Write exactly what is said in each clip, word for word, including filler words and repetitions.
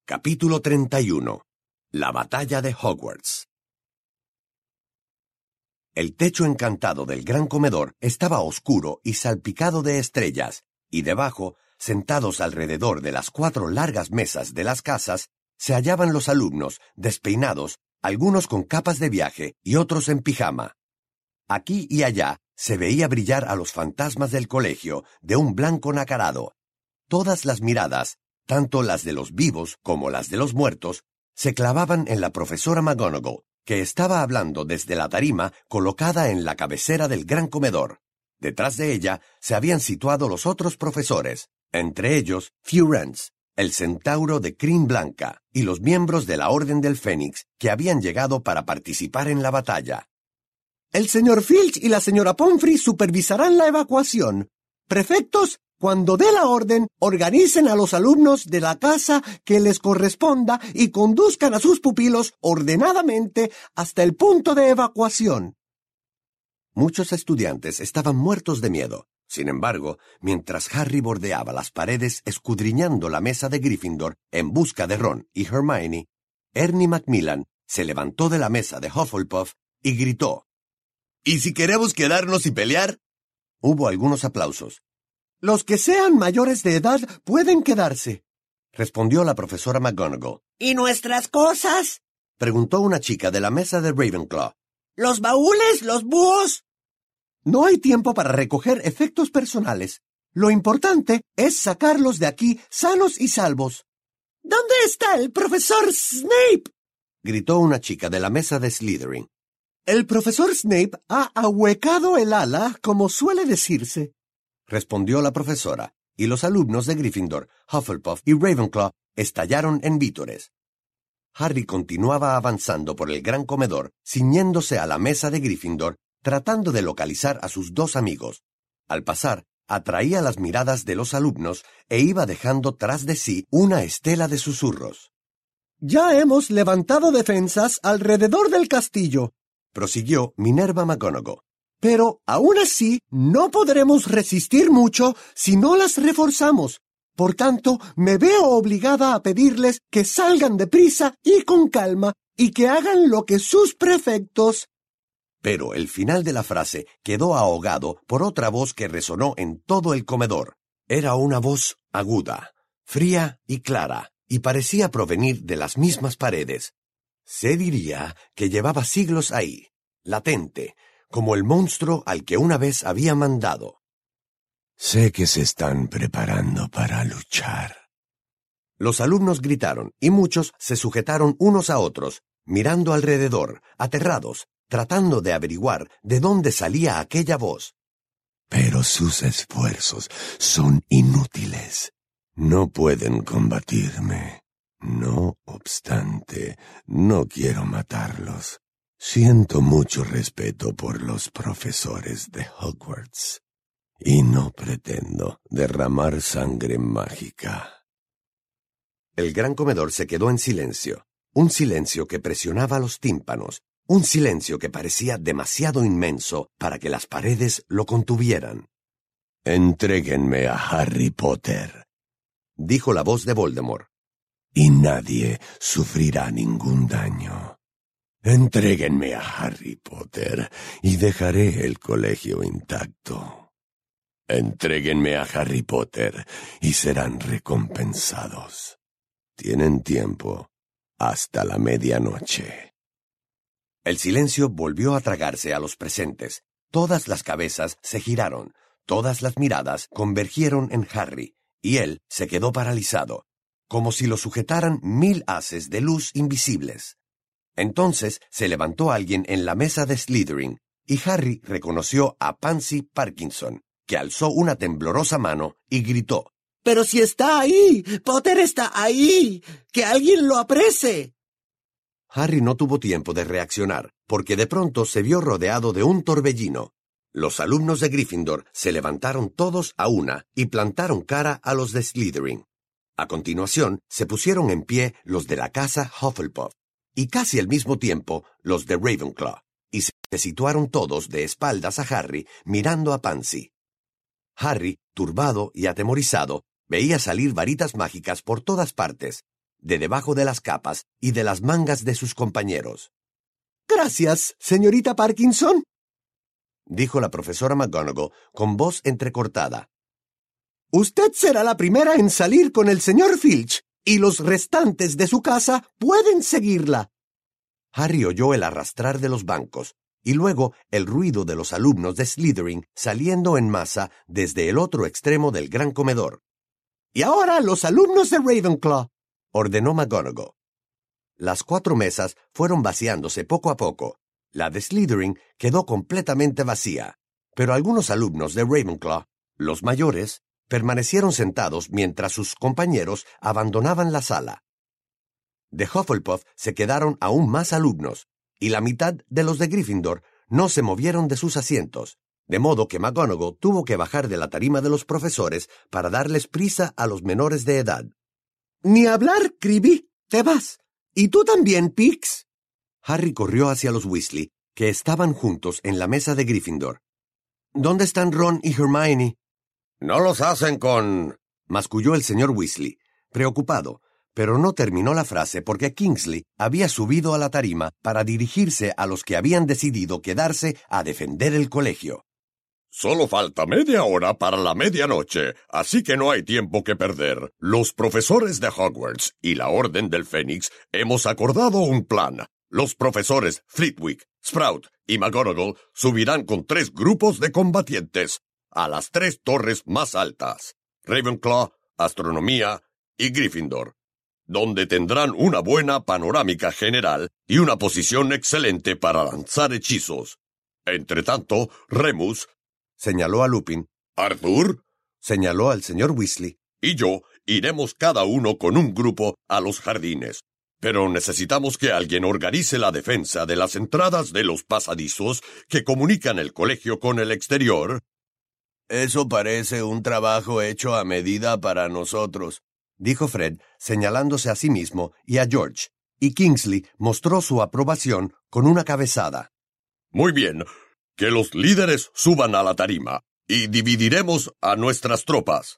Capítulo treinta y uno. La batalla de Hogwarts. El techo encantado del gran comedor estaba oscuro y salpicado de estrellas, y debajo, sentados alrededor de las cuatro largas mesas de las casas, se hallaban los alumnos, despeinados, algunos con capas de viaje y otros en pijama. Aquí y allá se veía brillar a los fantasmas del colegio de un blanco nacarado. Todas las miradas, tanto las de los vivos como las de los muertos, se clavaban en la profesora McGonagall, que estaba hablando desde la tarima colocada en la cabecera del gran comedor. Detrás de ella se habían situado los otros profesores, entre ellos Firenze, el centauro de crin blanca, y los miembros de la Orden del Fénix que habían llegado para participar en la batalla. El señor Filch y la señora Pomfrey supervisarán la evacuación. Prefectos, cuando dé la orden, organicen a los alumnos de la casa que les corresponda y conduzcan a sus pupilos ordenadamente hasta el punto de evacuación. Muchos estudiantes estaban muertos de miedo. Sin embargo, mientras Harry bordeaba las paredes escudriñando la mesa de Gryffindor en busca de Ron y Hermione, Ernie Macmillan se levantó de la mesa de Hufflepuff y gritó: ¿Y si queremos quedarnos y pelear? Hubo algunos aplausos. Los que sean mayores de edad pueden quedarse, respondió la profesora McGonagall. ¿Y nuestras cosas? Preguntó una chica de la mesa de Ravenclaw. ¿Los baúles? ¿Los búhos? No hay tiempo para recoger efectos personales. Lo importante es sacarlos de aquí sanos y salvos. ¿Dónde está el profesor Snape? Gritó una chica de la mesa de Slytherin. El profesor Snape ha ahuecado el ala, como suele decirse, respondió la profesora, y los alumnos de Gryffindor, Hufflepuff y Ravenclaw estallaron en vítores. Harry continuaba avanzando por el gran comedor, ciñéndose a la mesa de Gryffindor, tratando de localizar a sus dos amigos. Al pasar, atraía las miradas de los alumnos e iba dejando tras de sí una estela de susurros. Ya hemos levantado defensas alrededor del castillo, prosiguió Minerva McGonagall. Pero, aún así, no podremos resistir mucho si no las reforzamos. Por tanto, me veo obligada a pedirles que salgan deprisa y con calma, y que hagan lo que sus prefectos... Pero el final de la frase quedó ahogado por otra voz que resonó en todo el comedor. Era una voz aguda, fría y clara, y parecía provenir de las mismas paredes. Se diría que llevaba siglos ahí, latente, como el monstruo al que una vez había mandado. Sé que se están preparando para luchar. Los alumnos gritaron, y muchos se sujetaron unos a otros, mirando alrededor, aterrados, tratando de averiguar de dónde salía aquella voz. Pero sus esfuerzos son inútiles. No pueden combatirme. No obstante, no quiero matarlos. Siento mucho respeto por los profesores de Hogwarts, y no pretendo derramar sangre mágica. El gran comedor se quedó en silencio, un silencio que presionaba los tímpanos, un silencio que parecía demasiado inmenso para que las paredes lo contuvieran. «Entréguenme a Harry Potter», dijo la voz de Voldemort. «y nadie sufrirá ningún daño. Entréguenme a Harry Potter y dejaré el colegio intacto. Entréguenme a Harry Potter y serán recompensados. Tienen tiempo hasta la medianoche». El silencio volvió a tragarse a los presentes. Todas las cabezas se giraron, todas las miradas convergieron en Harry, y él se quedó paralizado, como si lo sujetaran mil haces de luz invisibles. Entonces se levantó alguien en la mesa de Slytherin, y Harry reconoció a Pansy Parkinson, que alzó una temblorosa mano y gritó: «¡Pero si está ahí! ¡Potter está ahí! ¡Que alguien lo aprese!». Harry no tuvo tiempo de reaccionar, porque de pronto se vio rodeado de un torbellino. Los alumnos de Gryffindor se levantaron todos a una y plantaron cara a los de Slytherin. A continuación, se pusieron en pie los de la casa Hufflepuff, y casi al mismo tiempo los de Ravenclaw, y se situaron todos de espaldas a Harry, mirando a Pansy. Harry, turbado y atemorizado, veía salir varitas mágicas por todas partes. de debajo de las capas y de las mangas de sus compañeros. Gracias, señorita Parkinson, dijo la profesora McGonagall con voz entrecortada. Usted será la primera en salir con el señor Filch, y los restantes de su casa pueden seguirla. Harry oyó el arrastrar de los bancos, y luego el ruido de los alumnos de Slytherin saliendo en masa desde el otro extremo del gran comedor. Y ahora los alumnos de Ravenclaw, ordenó McGonagall. Las cuatro mesas fueron vaciándose poco a poco. La de Slytherin quedó completamente vacía, pero algunos alumnos de Ravenclaw, los mayores, permanecieron sentados mientras sus compañeros abandonaban la sala. De Hufflepuff se quedaron aún más alumnos, y la mitad de los de Gryffindor no se movieron de sus asientos, de modo que McGonagall tuvo que bajar de la tarima de los profesores para darles prisa a los menores de edad. Ni hablar, Creevy, te vas. ¿Y tú también, Pix? Harry corrió hacia los Weasley, que estaban juntos en la mesa de Gryffindor. ¿Dónde están Ron y Hermione? No los hacen con... masculló el señor Weasley, preocupado, pero no terminó la frase porque Kingsley había subido a la tarima para dirigirse a los que habían decidido quedarse a defender el colegio. Solo falta media hora para la medianoche, así que no hay tiempo que perder. Los profesores de Hogwarts y la Orden del Fénix hemos acordado un plan. Los profesores Flitwick, Sprout y McGonagall subirán con tres grupos de combatientes a las tres torres más altas, Ravenclaw, Astronomía y Gryffindor, donde tendrán una buena panorámica general y una posición excelente para lanzar hechizos. Entretanto, Remus, señaló a Lupin, Arthur, señaló al señor Weasley, y yo iremos cada uno con un grupo a los jardines. Pero necesitamos que alguien organice la defensa de las entradas de los pasadizos que comunican el colegio con el exterior. Eso parece un trabajo hecho a medida para nosotros, dijo Fred, señalándose a sí mismo y a George, y Kingsley mostró su aprobación con una cabezada. Muy bien, que los líderes suban a la tarima, y dividiremos a nuestras tropas.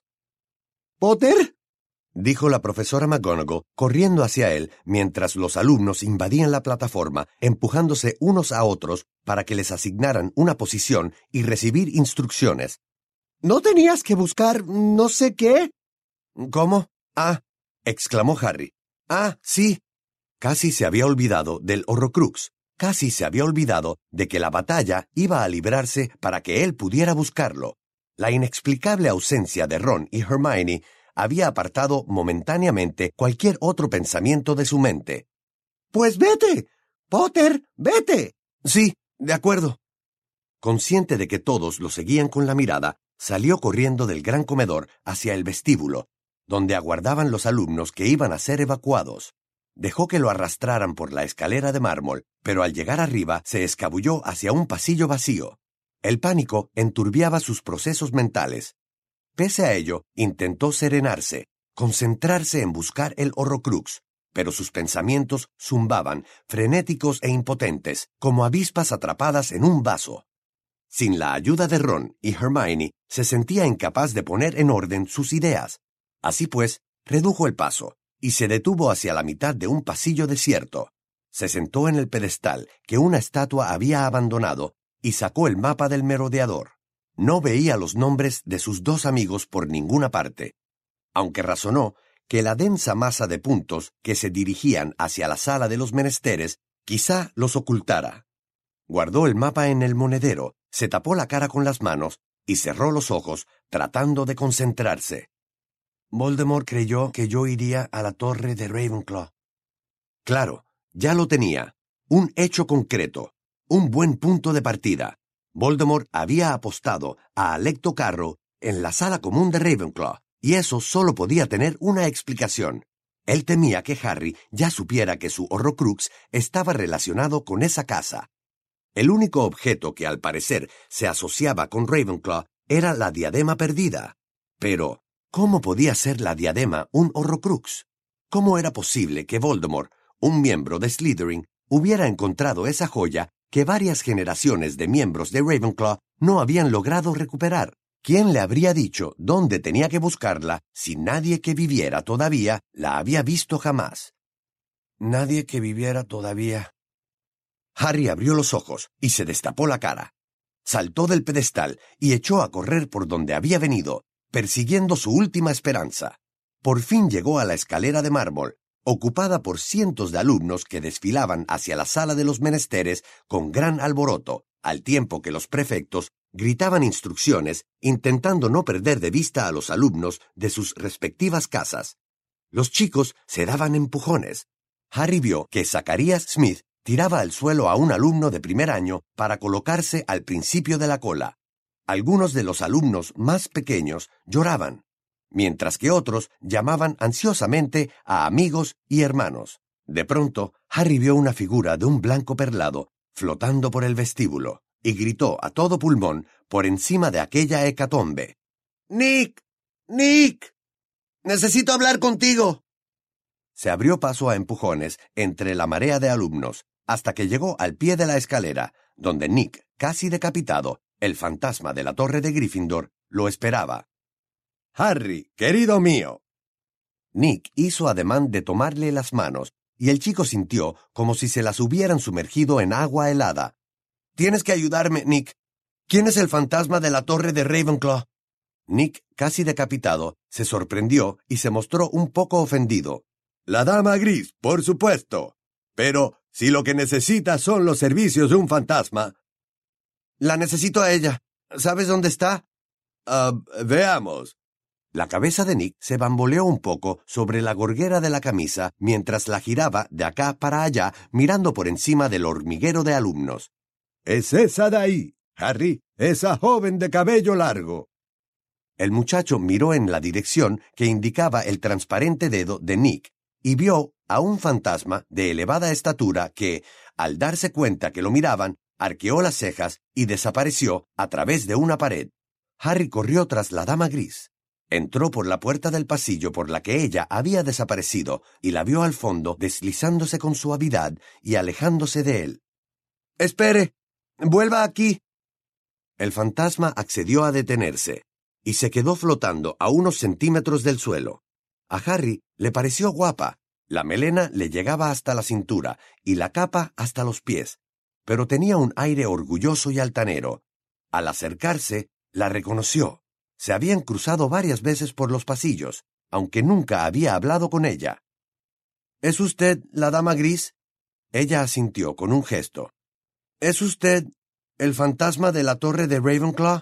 ¿Potter? dijo la profesora McGonagall, corriendo hacia él mientras los alumnos invadían la plataforma, empujándose unos a otros para que les asignaran una posición y recibir instrucciones. ¿No tenías que buscar no sé qué? ¿Cómo? Ah, exclamó Harry. Ah, sí. Casi se había olvidado del Horrocrux. Casi se había olvidado de que la batalla iba a librarse para que él pudiera buscarlo. La inexplicable ausencia de Ron y Hermione había apartado momentáneamente cualquier otro pensamiento de su mente. Pues vete, Potter, vete. Sí, de acuerdo. Consciente de que todos lo seguían con la mirada, salió corriendo del gran comedor hacia el vestíbulo, donde aguardaban los alumnos que iban a ser evacuados. Dejó que lo arrastraran por la escalera de mármol, pero al llegar arriba se escabulló hacia un pasillo vacío. El pánico enturbiaba sus procesos mentales. Pese a ello, intentó serenarse, concentrarse en buscar el Horrocrux, pero sus pensamientos zumbaban, frenéticos e impotentes, como avispas atrapadas en un vaso. Sin la ayuda de Ron y Hermione, se sentía incapaz de poner en orden sus ideas. Así pues, redujo el paso y se detuvo hacia la mitad de un pasillo desierto. Se sentó en el pedestal que una estatua había abandonado y sacó el mapa del merodeador. No veía los nombres de sus dos amigos por ninguna parte, aunque razonó que la densa masa de puntos que se dirigían hacia la sala de los menesteres quizá los ocultara. Guardó el mapa en el monedero, se tapó la cara con las manos y cerró los ojos tratando de concentrarse. Voldemort creyó que yo iría a la torre de Ravenclaw. Claro, ya lo tenía. Un hecho concreto. Un buen punto de partida. Voldemort había apostado a Alecto Carrow en la sala común de Ravenclaw, y eso solo podía tener una explicación. Él temía que Harry ya supiera que su Horrocrux estaba relacionado con esa casa. El único objeto que al parecer se asociaba con Ravenclaw era la diadema perdida. Pero, ¿cómo podía ser la diadema un Horrocrux? ¿Cómo era posible que Voldemort, un miembro de Slytherin, hubiera encontrado esa joya que varias generaciones de miembros de Ravenclaw no habían logrado recuperar? ¿Quién le habría dicho dónde tenía que buscarla si nadie que viviera todavía la había visto jamás? Nadie que viviera todavía. Harry abrió los ojos y se destapó la cara. Saltó del pedestal y echó a correr por donde había venido, persiguiendo su última esperanza. Por fin llegó a la escalera de mármol, ocupada por cientos de alumnos que desfilaban hacia la sala de los menesteres con gran alboroto, al tiempo que los prefectos gritaban instrucciones, intentando no perder de vista a los alumnos de sus respectivas casas. Los chicos se daban empujones. Harry vio que Zacarías Smith tiraba al suelo a un alumno de primer año para colocarse al principio de la cola. Algunos de los alumnos más pequeños lloraban, mientras que otros llamaban ansiosamente a amigos y hermanos. De pronto, Harry vio una figura de un blanco perlado flotando por el vestíbulo y gritó a todo pulmón por encima de aquella hecatombe. ¡Nick! ¡Nick! ¡Necesito hablar contigo! Se abrió paso a empujones entre la marea de alumnos, hasta que llegó al pie de la escalera, donde Nick, casi decapitado, el fantasma de la torre de Gryffindor, lo esperaba. Harry, querido mío. Nick hizo ademán de tomarle las manos, y el chico sintió como si se las hubieran sumergido en agua helada. Tienes que ayudarme, Nick. ¿Quién es el fantasma de la torre de Ravenclaw? Nick, casi decapitado, se sorprendió y se mostró un poco ofendido. La Dama Gris, por supuesto. Pero si lo que necesita son los servicios de un fantasma... La necesito a ella. ¿Sabes dónde está? Uh, veamos. La cabeza de Nick se bamboleó un poco sobre la gorguera de la camisa mientras la giraba de acá para allá mirando por encima del hormiguero de alumnos. Es esa de ahí, Harry, esa joven de cabello largo. El muchacho miró en la dirección que indicaba el transparente dedo de Nick y vio a un fantasma de elevada estatura que, al darse cuenta que lo miraban, arqueó las cejas y desapareció a través de una pared. Harry corrió tras la Dama Gris. Entró por la puerta del pasillo por la que ella había desaparecido y la vio al fondo deslizándose con suavidad y alejándose de él. ¡Espere! ¡Vuelva aquí! El fantasma accedió a detenerse y se quedó flotando a unos centímetros del suelo. A Harry le pareció guapa. La melena le llegaba hasta la cintura y la capa hasta los pies, pero tenía un aire orgulloso y altanero. Al acercarse, la reconoció. Se habían cruzado varias veces por los pasillos, aunque nunca había hablado con ella. ¿Es usted la Dama Gris? Ella asintió con un gesto. ¿Es usted el fantasma de la torre de Ravenclaw?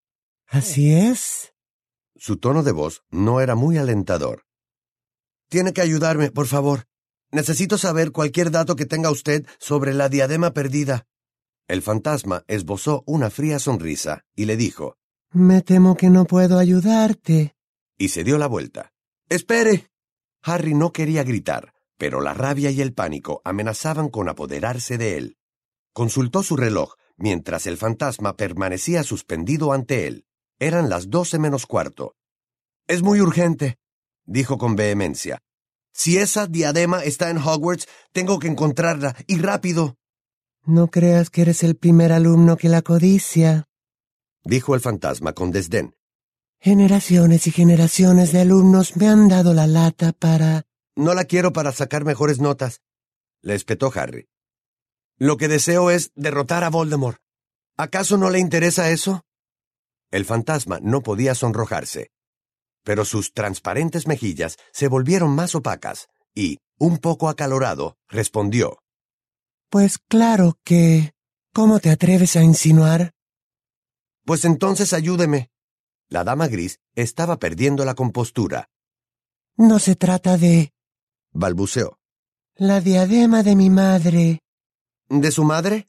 Así es. Su tono de voz no era muy alentador. Tiene que ayudarme, por favor. Necesito saber cualquier dato que tenga usted sobre la diadema perdida. El fantasma esbozó una fría sonrisa y le dijo: Me temo que no puedo ayudarte. Y se dio la vuelta. ¡Espere! Harry no quería gritar, pero la rabia y el pánico amenazaban con apoderarse de él. Consultó su reloj mientras el fantasma permanecía suspendido ante él. Eran las doce menos cuarto. Es muy urgente, dijo con vehemencia. Si esa diadema está en Hogwarts, tengo que encontrarla, y rápido. No creas que eres el primer alumno que la codicia, dijo el fantasma con desdén. Generaciones y generaciones de alumnos me han dado la lata para... No la quiero para sacar mejores notas, le espetó Harry. Lo que deseo es derrotar a Voldemort. ¿Acaso no le interesa eso? El fantasma no podía sonrojarse, pero sus transparentes mejillas se volvieron más opacas y, un poco acalorado, respondió: Pues claro que... ¿Cómo te atreves a insinuar? Pues entonces ayúdeme. La Dama Gris estaba perdiendo la compostura. No se trata de... balbuceó. La diadema de mi madre. ¿De su madre?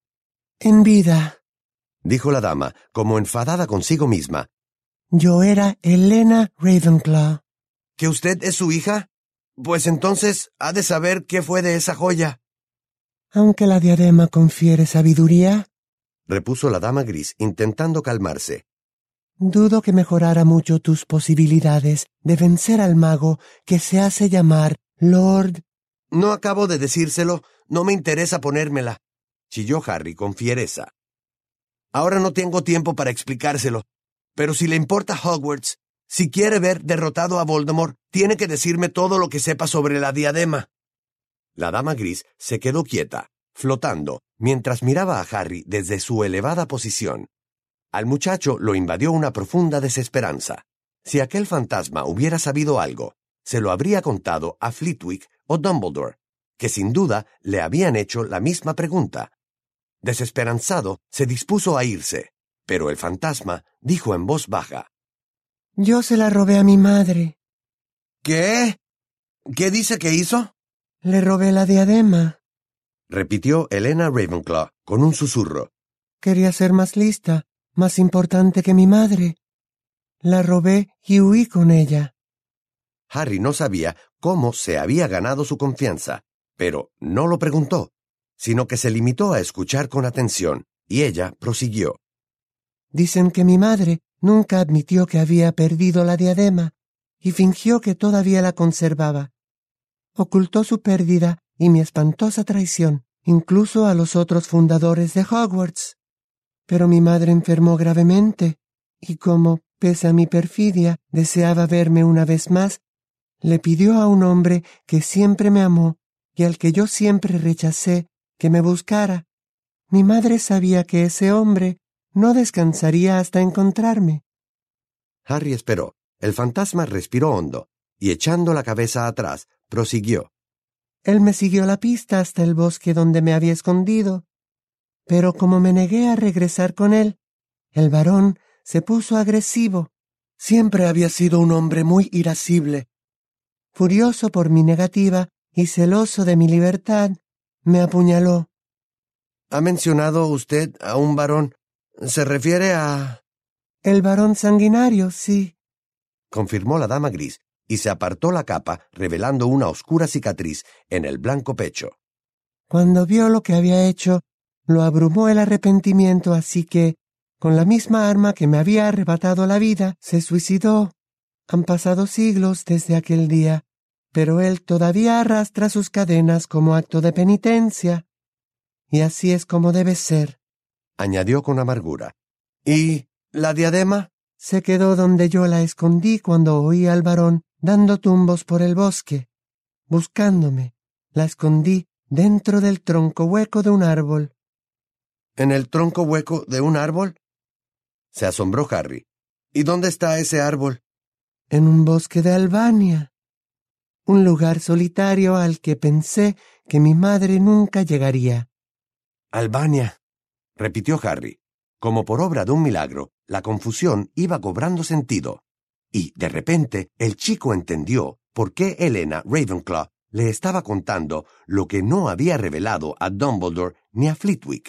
En vida, dijo la dama, como enfadada consigo misma. Yo era Helena Ravenclaw. ¿Que usted es su hija? Pues entonces ha de saber qué fue de esa joya. Aunque la diadema confiere sabiduría, repuso la Dama Gris, intentando calmarse. Dudo que mejorara mucho tus posibilidades de vencer al mago que se hace llamar Lord... No acabo de decírselo, no me interesa ponérmela, chilló Harry con fiereza. Ahora no tengo tiempo para explicárselo. Pero si le importa Hogwarts, si quiere ver derrotado a Voldemort, tiene que decirme todo lo que sepa sobre la diadema. La dama gris se quedó quieta, flotando, mientras miraba a Harry desde su elevada posición. Al muchacho lo invadió una profunda desesperanza. Si aquel fantasma hubiera sabido algo, se lo habría contado a Flitwick o Dumbledore, que sin duda le habían hecho la misma pregunta. Desesperanzado, se dispuso a irse, pero el fantasma dijo en voz baja: Yo se la robé a mi madre. ¿Qué? ¿Qué dice que hizo? Le robé la diadema. Repitió Helena Ravenclaw con un susurro. Quería ser más lista, más importante que mi madre. La robé y huí con ella. Harry no sabía cómo se había ganado su confianza, pero no lo preguntó, sino que se limitó a escuchar con atención, y ella prosiguió. Dicen que mi madre nunca admitió que había perdido la diadema y fingió que todavía la conservaba. Ocultó su pérdida y mi espantosa traición, incluso a los otros fundadores de Hogwarts. Pero mi madre enfermó gravemente, y como, pese a mi perfidia, deseaba verme una vez más, le pidió a un hombre que siempre me amó y al que yo siempre rechacé que me buscara. Mi madre sabía que ese hombre no descansaría hasta encontrarme. Harry esperó. El fantasma respiró hondo, y echando la cabeza atrás, prosiguió. Él me siguió la pista hasta el bosque donde me había escondido. Pero como me negué a regresar con él, el varón se puso agresivo. Siempre había sido un hombre muy irascible. Furioso por mi negativa y celoso de mi libertad, me apuñaló. ¿Ha mencionado usted a un varón? ¿Se refiere a...? El varón sanguinario, sí, confirmó la dama gris, y se apartó la capa, revelando una oscura cicatriz en el blanco pecho. Cuando vio lo que había hecho, lo abrumó el arrepentimiento, así que, con la misma arma que me había arrebatado la vida, se suicidó. Han pasado siglos desde aquel día, pero él todavía arrastra sus cadenas como acto de penitencia. Y así es como debe ser, añadió con amargura. ¿Y la diadema? Se quedó donde yo la escondí cuando oí al varón dando tumbos por el bosque. Buscándome, la escondí dentro del tronco hueco de un árbol. ¿En el tronco hueco de un árbol? Se asombró Harry. ¿Y dónde está ese árbol? En un bosque de Albania. Un lugar solitario al que pensé que mi madre nunca llegaría. Albania, repitió Harry. Como por obra de un milagro, la confusión iba cobrando sentido. Y, de repente, el chico entendió por qué Helena Ravenclaw le estaba contando lo que no había revelado a Dumbledore ni a Flitwick.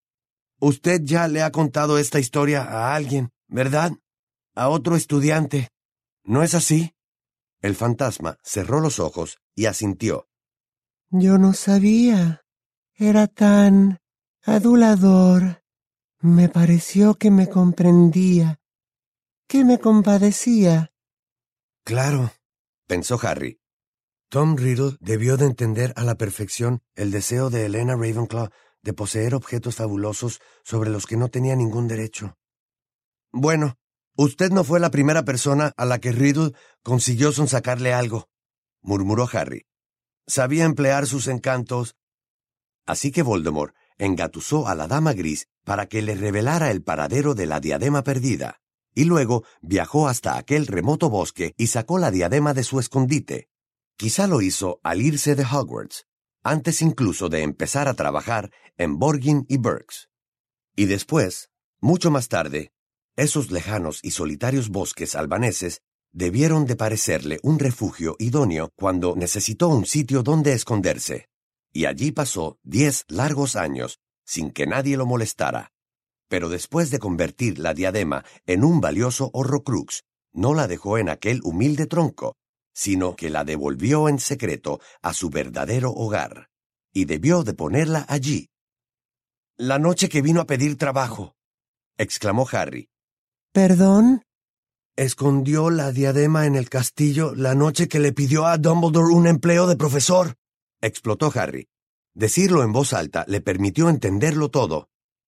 Usted ya le ha contado esta historia a alguien, ¿verdad? A otro estudiante. ¿No es así? El fantasma cerró los ojos y asintió. Yo no sabía. Era tan adulador. Me pareció que me comprendía, que me compadecía. Claro, pensó Harry. Tom Riddle debió de entender a la perfección el deseo de Helena Ravenclaw de poseer objetos fabulosos sobre los que no tenía ningún derecho. Bueno, usted no fue la primera persona a la que Riddle consiguió sonsacarle algo, murmuró Harry. Sabía emplear sus encantos. Así que Voldemort engatusó a la dama gris para que le revelara el paradero de la diadema perdida, y luego viajó hasta aquel remoto bosque y sacó la diadema de su escondite. Quizá lo hizo al irse de Hogwarts, antes incluso de empezar a trabajar en Borgin y Burkes. Y después, mucho más tarde, esos lejanos y solitarios bosques albaneses debieron de parecerle un refugio idóneo cuando necesitó un sitio donde esconderse. Y allí pasó diez largos años sin que nadie lo molestara. Pero después de convertir la diadema en un valioso Horrocrux, no la dejó en aquel humilde tronco, sino que la devolvió en secreto a su verdadero hogar, y debió de ponerla allí. «La noche que vino a pedir trabajo», exclamó Harry. ¿Perdón? «Escondió la diadema en el castillo la noche que le pidió a Dumbledore un empleo de profesor», explotó Harry. Decirlo en voz alta le permitió entenderlo todo.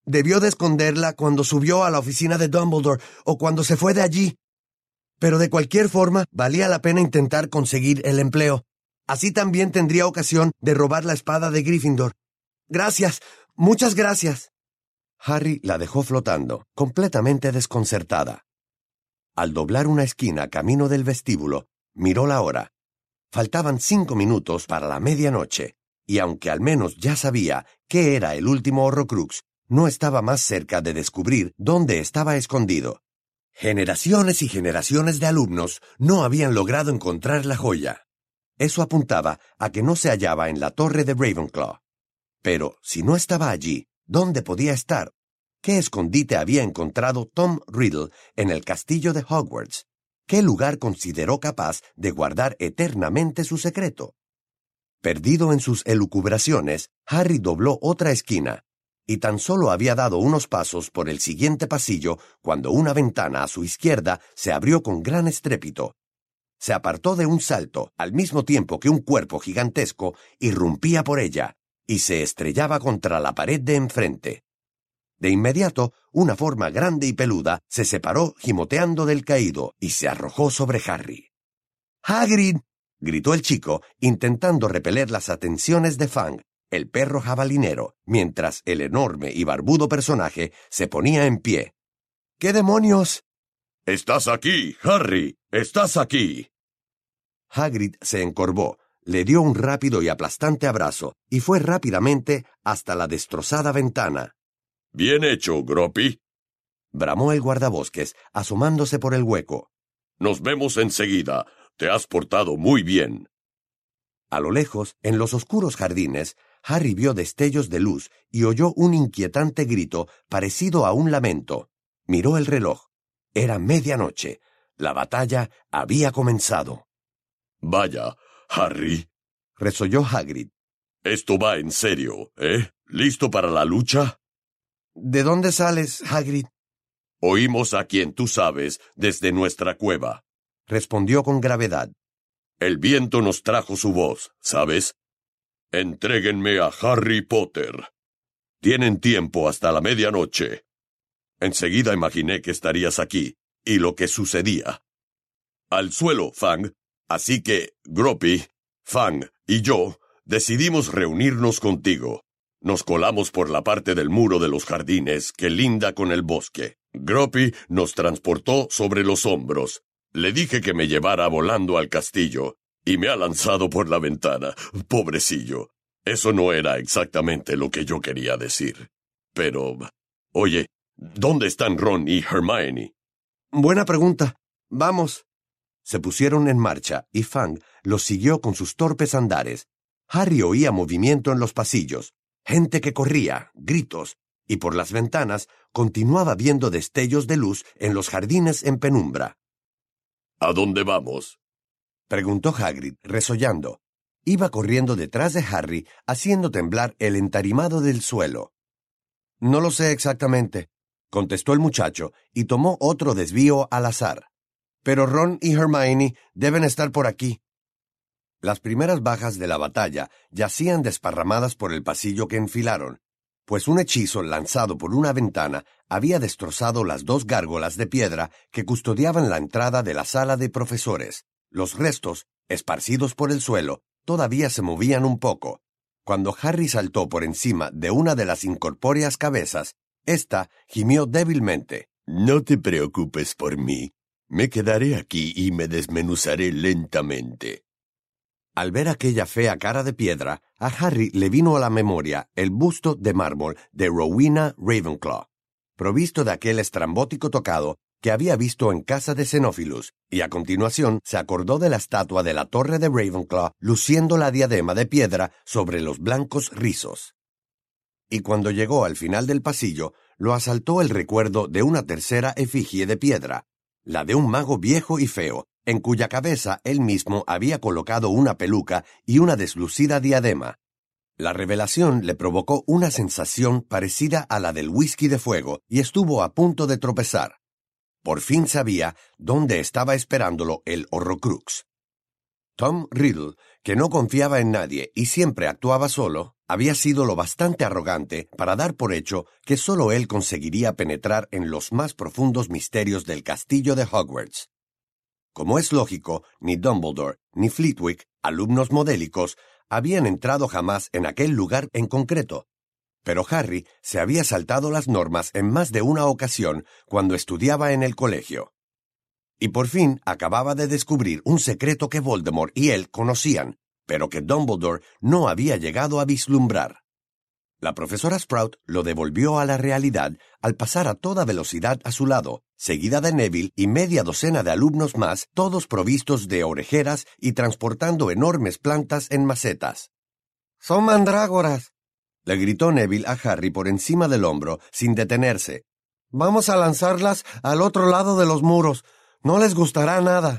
Debió de esconderla cuando subió a la oficina de Dumbledore o cuando se fue de allí. Pero de cualquier forma, valía la pena intentar conseguir el empleo. Así también tendría ocasión de robar la espada de Gryffindor. Gracias, muchas gracias. Harry la dejó flotando, completamente desconcertada. Al doblar una esquina camino del vestíbulo, miró la hora. Faltaban cinco minutos para la medianoche, y aunque al menos ya sabía qué era el último Horrocrux, no estaba más cerca de descubrir dónde estaba escondido. Generaciones y generaciones de alumnos no habían logrado encontrar la joya. Eso apuntaba a que no se hallaba en la torre de Ravenclaw. Pero, si no estaba allí, ¿dónde podía estar? ¿Qué escondite había encontrado Tom Riddle en el castillo de Hogwarts? ¿Qué lugar consideró capaz de guardar eternamente su secreto? Perdido en sus elucubraciones, Harry dobló otra esquina, y tan solo había dado unos pasos por el siguiente pasillo cuando una ventana a su izquierda se abrió con gran estrépito. Se apartó de un salto, al mismo tiempo que un cuerpo gigantesco irrumpía por ella, y se estrellaba contra la pared de enfrente. De inmediato, una forma grande y peluda se separó gimoteando del caído y se arrojó sobre Harry. ¡Hagrid!, gritó el chico, intentando repeler las atenciones de Fang, el perro jabalinero, mientras el enorme y barbudo personaje se ponía en pie. ¿Qué demonios? ¡Estás aquí, Harry! ¡Estás aquí! Hagrid se encorvó, le dio un rápido y aplastante abrazo y fue rápidamente hasta la destrozada ventana. «Bien hecho, Groppy», bramó el guardabosques, asomándose por el hueco. «Nos vemos enseguida. Te has portado muy bien». A lo lejos, en los oscuros jardines, Harry vio destellos de luz y oyó un inquietante grito parecido a un lamento. Miró el reloj. Era medianoche. La batalla había comenzado. «Vaya, Harry», resolló Hagrid. «Esto va en serio, ¿eh? ¿Listo para la lucha?» ¿De dónde sales, Hagrid? «Oímos a quien tú sabes desde nuestra cueva», respondió con gravedad. «El viento nos trajo su voz, ¿sabes? Entréguenme a Harry Potter. Tienen tiempo hasta la medianoche». Enseguida imaginé que estarías aquí, y lo que sucedía. «Al suelo, Fang. Así que, Groppy, Fang y yo decidimos reunirnos contigo. Nos colamos por la parte del muro de los jardines que linda con el bosque. Groppy nos transportó sobre los hombros. Le dije que me llevara volando al castillo, y me ha lanzado por la ventana. Pobrecillo. Eso no era exactamente lo que yo quería decir. Pero, oye, ¿dónde están Ron y Hermione?» Buena pregunta. Vamos. Se pusieron en marcha, y Fang los siguió con sus torpes andares. Harry oía movimiento en los pasillos, gente que corría, gritos, y por las ventanas continuaba viendo destellos de luz en los jardines en penumbra. «¿A dónde vamos?», preguntó Hagrid, resollando. Iba corriendo detrás de Harry, haciendo temblar el entarimado del suelo. «No lo sé exactamente», contestó el muchacho, y tomó otro desvío al azar. «Pero Ron y Hermione deben estar por aquí». Las primeras bajas de la batalla yacían desparramadas por el pasillo que enfilaron, pues un hechizo lanzado por una ventana había destrozado las dos gárgolas de piedra que custodiaban la entrada de la sala de profesores. Los restos, esparcidos por el suelo, todavía se movían un poco. Cuando Harry saltó por encima de una de las incorpóreas cabezas, ésta gimió débilmente. «No te preocupes por mí. Me quedaré aquí y me desmenuzaré lentamente». Al ver aquella fea cara de piedra, a Harry le vino a la memoria el busto de mármol de Rowena Ravenclaw, provisto de aquel estrambótico tocado que había visto en casa de Xenófilus, y a continuación se acordó de la estatua de la torre de Ravenclaw luciendo la diadema de piedra sobre los blancos rizos. Y cuando llegó al final del pasillo, lo asaltó el recuerdo de una tercera efigie de piedra, la de un mago viejo y feo, en cuya cabeza él mismo había colocado una peluca y una deslucida diadema. La revelación le provocó una sensación parecida a la del whisky de fuego y estuvo a punto de tropezar. Por fin sabía dónde estaba esperándolo el Horrocrux. Tom Riddle, que no confiaba en nadie y siempre actuaba solo, había sido lo bastante arrogante para dar por hecho que solo él conseguiría penetrar en los más profundos misterios del castillo de Hogwarts. Como es lógico, ni Dumbledore ni Flitwick, alumnos modélicos, habían entrado jamás en aquel lugar en concreto. Pero Harry se había saltado las normas en más de una ocasión cuando estudiaba en el colegio. Y por fin acababa de descubrir un secreto que Voldemort y él conocían, pero que Dumbledore no había llegado a vislumbrar. La profesora Sprout lo devolvió a la realidad al pasar a toda velocidad a su lado, seguida de Neville y media docena de alumnos más, todos provistos de orejeras y transportando enormes plantas en macetas. «Son mandrágoras», le gritó Neville a Harry por encima del hombro, sin detenerse. «Vamos a lanzarlas al otro lado de los muros. No les gustará nada».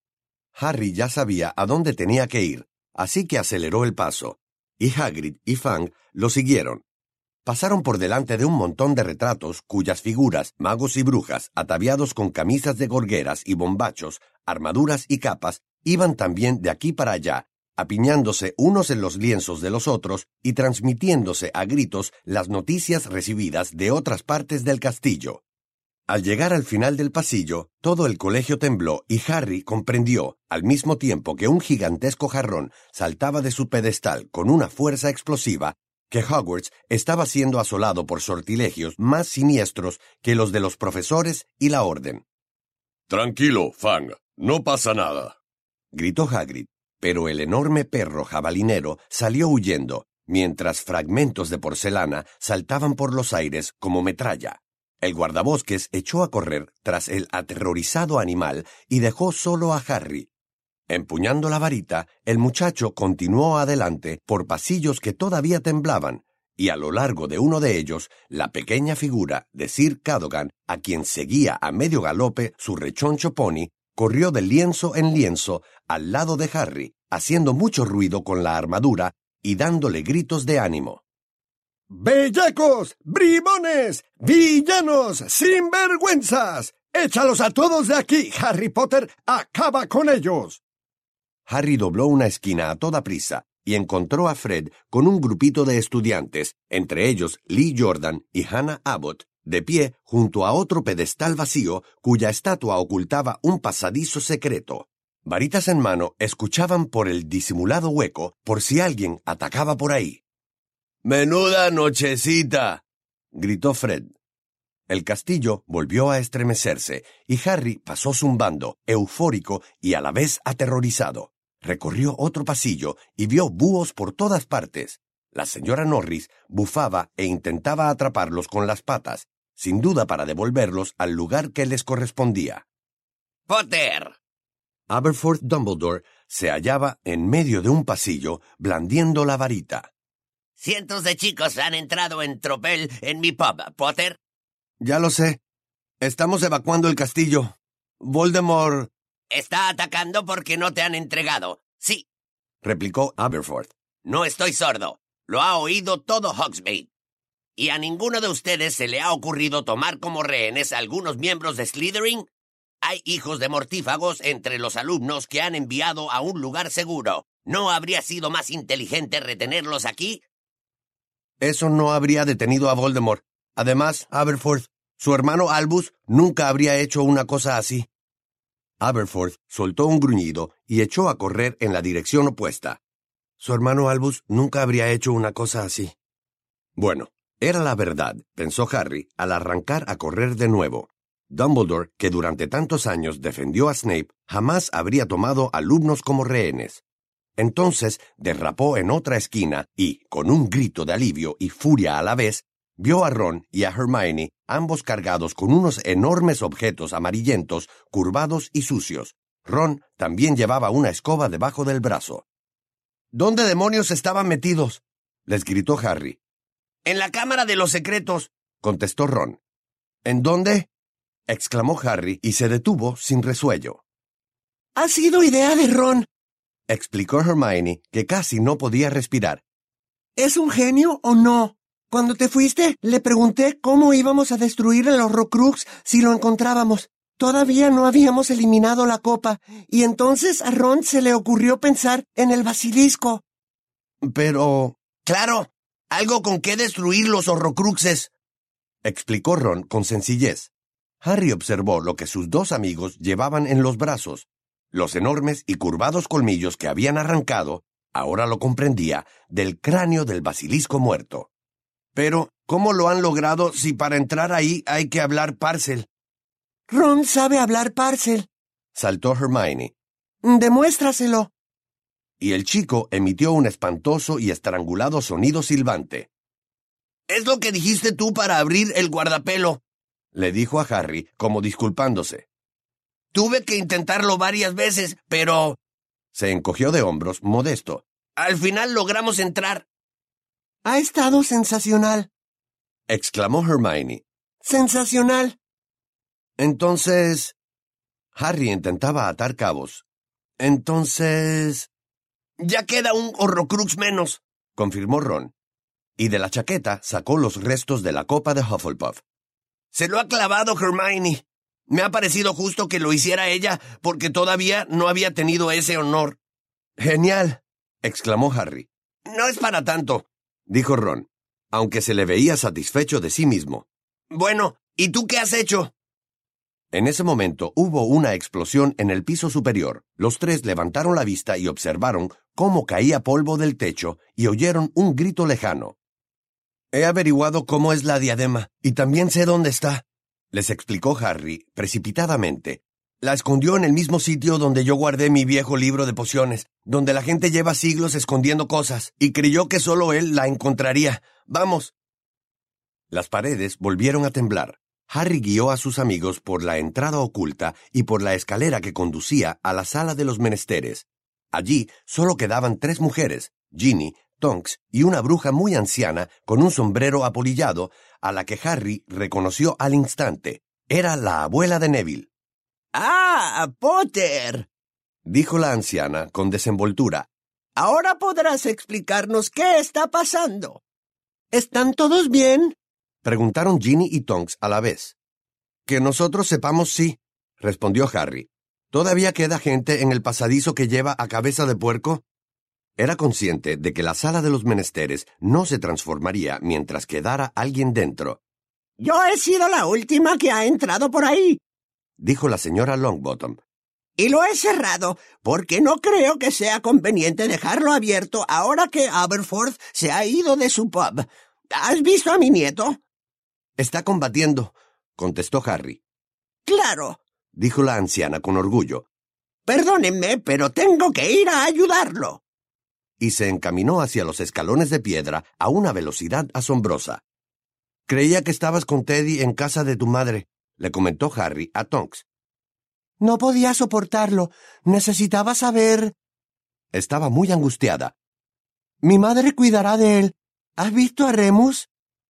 Harry ya sabía a dónde tenía que ir, así que aceleró el paso, y Hagrid y Fang lo siguieron. Pasaron por delante de un montón de retratos cuyas figuras, magos y brujas, ataviados con camisas de gorgueras y bombachos, armaduras y capas, iban también de aquí para allá, apiñándose unos en los lienzos de los otros y transmitiéndose a gritos las noticias recibidas de otras partes del castillo. Al llegar al final del pasillo, todo el colegio tembló y Harry comprendió, al mismo tiempo que un gigantesco jarrón saltaba de su pedestal con una fuerza explosiva, que Hogwarts estaba siendo asolado por sortilegios más siniestros que los de los profesores y la orden. «Tranquilo, Fang, no pasa nada», gritó Hagrid, pero el enorme perro jabalinero salió huyendo, mientras fragmentos de porcelana saltaban por los aires como metralla. El guardabosques echó a correr tras el aterrorizado animal y dejó solo a Harry. Empuñando la varita, el muchacho continuó adelante por pasillos que todavía temblaban, y a lo largo de uno de ellos, la pequeña figura de Sir Cadogan, a quien seguía a medio galope su rechoncho pony, corrió de lienzo en lienzo al lado de Harry, haciendo mucho ruido con la armadura y dándole gritos de ánimo. «¡Bellacos! ¡Bribones! ¡Villanos! ¡Sinvergüenzas! ¡Échalos a todos de aquí, Harry Potter! ¡Acaba con ellos!» Harry dobló una esquina a toda prisa y encontró a Fred con un grupito de estudiantes, entre ellos Lee Jordan y Hannah Abbott, de pie junto a otro pedestal vacío cuya estatua ocultaba un pasadizo secreto. Varitas en mano, escuchaban por el disimulado hueco por si alguien atacaba por ahí. ¡Menuda nochecita!, gritó Fred. El castillo volvió a estremecerse y Harry pasó zumbando, eufórico y a la vez aterrorizado. Recorrió otro pasillo y vio búhos por todas partes. La señora Norris bufaba e intentaba atraparlos con las patas, sin duda para devolverlos al lugar que les correspondía. ¡Potter! Aberforth Dumbledore se hallaba en medio de un pasillo, blandiendo la varita. Cientos de chicos han entrado en tropel en mi pub, Potter. Ya lo sé. Estamos evacuando el castillo. Voldemort... Está atacando porque no te han entregado. Sí, replicó Aberforth. No estoy sordo. Lo ha oído todo Hogsmeade. ¿Y a ninguno de ustedes se le ha ocurrido tomar como rehenes a algunos miembros de Slytherin? Hay hijos de mortífagos entre los alumnos que han enviado a un lugar seguro. ¿No habría sido más inteligente retenerlos aquí? Eso no habría detenido a Voldemort. Además, Aberforth, su hermano Albus, nunca habría hecho una cosa así. Aberforth soltó un gruñido y echó a correr en la dirección opuesta. Su hermano Albus nunca habría hecho una cosa así. Bueno, era la verdad, pensó Harry al arrancar a correr de nuevo. Dumbledore, que durante tantos años defendió a Snape, jamás habría tomado alumnos como rehenes. Entonces derrapó en otra esquina y, con un grito de alivio y furia a la vez, vio a Ron y a Hermione, ambos cargados con unos enormes objetos amarillentos, curvados y sucios. Ron también llevaba una escoba debajo del brazo. ¿Dónde demonios estaban metidos?, les gritó Harry. En la Cámara de los Secretos, contestó Ron. ¿En dónde?, exclamó Harry y se detuvo sin resuello. Ha sido idea de Ron, explicó Hermione, que casi no podía respirar. ¿Es un genio o no? Cuando te fuiste, le pregunté cómo íbamos a destruir el Horrocrux si lo encontrábamos. Todavía no habíamos eliminado la copa, y entonces a Ron se le ocurrió pensar en el basilisco. Pero, Claro, algo con que destruir los horrocruxes, explicó Ron con sencillez. Harry observó lo que sus dos amigos llevaban en los brazos. Los enormes y curvados colmillos que habían arrancado, ahora lo comprendía, del cráneo del basilisco muerto. Pero, ¿cómo lo han logrado si para entrar ahí hay que hablar Parcel? Ron sabe hablar Parcel, saltó Hermione. Demuéstraselo. Y el chico emitió un espantoso y estrangulado sonido silbante. Es lo que dijiste tú para abrir el guardapelo, le dijo a Harry, como disculpándose. Tuve que intentarlo varias veces, pero... Se encogió de hombros, modesto. Al final logramos entrar. Ha estado sensacional, exclamó Hermione. Sensacional. Entonces... Harry intentaba atar cabos. Entonces... Ya queda un horrocrux menos, confirmó Ron. Y de la chaqueta sacó los restos de la copa de Hufflepuff. Se lo ha clavado Hermione. Me ha parecido justo que lo hiciera ella porque todavía no había tenido ese honor. ¡Genial!, exclamó Harry. No es para tanto, dijo Ron, aunque se le veía satisfecho de sí mismo. Bueno, ¿y tú qué has hecho? En ese momento hubo una explosión en el piso superior. Los tres levantaron la vista y observaron cómo caía polvo del techo y oyeron un grito lejano. He averiguado cómo es la diadema y también sé dónde está, les explicó Harry precipitadamente. La escondió en el mismo sitio donde yo guardé mi viejo libro de pociones, donde la gente lleva siglos escondiendo cosas, y creyó que solo él la encontraría. ¡Vamos! Las paredes volvieron a temblar. Harry guió a sus amigos por la entrada oculta y por la escalera que conducía a la sala de los menesteres. Allí solo quedaban tres mujeres, Ginny, Tonks y una bruja muy anciana con un sombrero apolillado, a la que Harry reconoció al instante. Era la abuela de Neville. ¡Ah, Potter!, dijo la anciana con desenvoltura. Ahora podrás explicarnos qué está pasando. ¿Están todos bien?, preguntaron Ginny y Tonks a la vez. Que nosotros sepamos, sí, respondió Harry. ¿Todavía queda gente en el pasadizo que lleva a Cabeza de Puerco? Era consciente de que la sala de los menesteres no se transformaría mientras quedara alguien dentro. Yo he sido la última que ha entrado por ahí, dijo la señora Longbottom. Y lo he cerrado porque no creo que sea conveniente dejarlo abierto ahora que Aberforth se ha ido de su pub. ¿Has visto a mi nieto? Está combatiendo, contestó Harry. Claro, dijo la anciana con orgullo. Perdónenme, pero tengo que ir a ayudarlo. Y se encaminó hacia los escalones de piedra a una velocidad asombrosa. Creía que estabas con Teddy en casa de tu madre, le comentó Harry a Tonks. No podía soportarlo. Necesitaba saber... Estaba muy angustiada. Mi madre cuidará de él. ¿Has visto a Remus?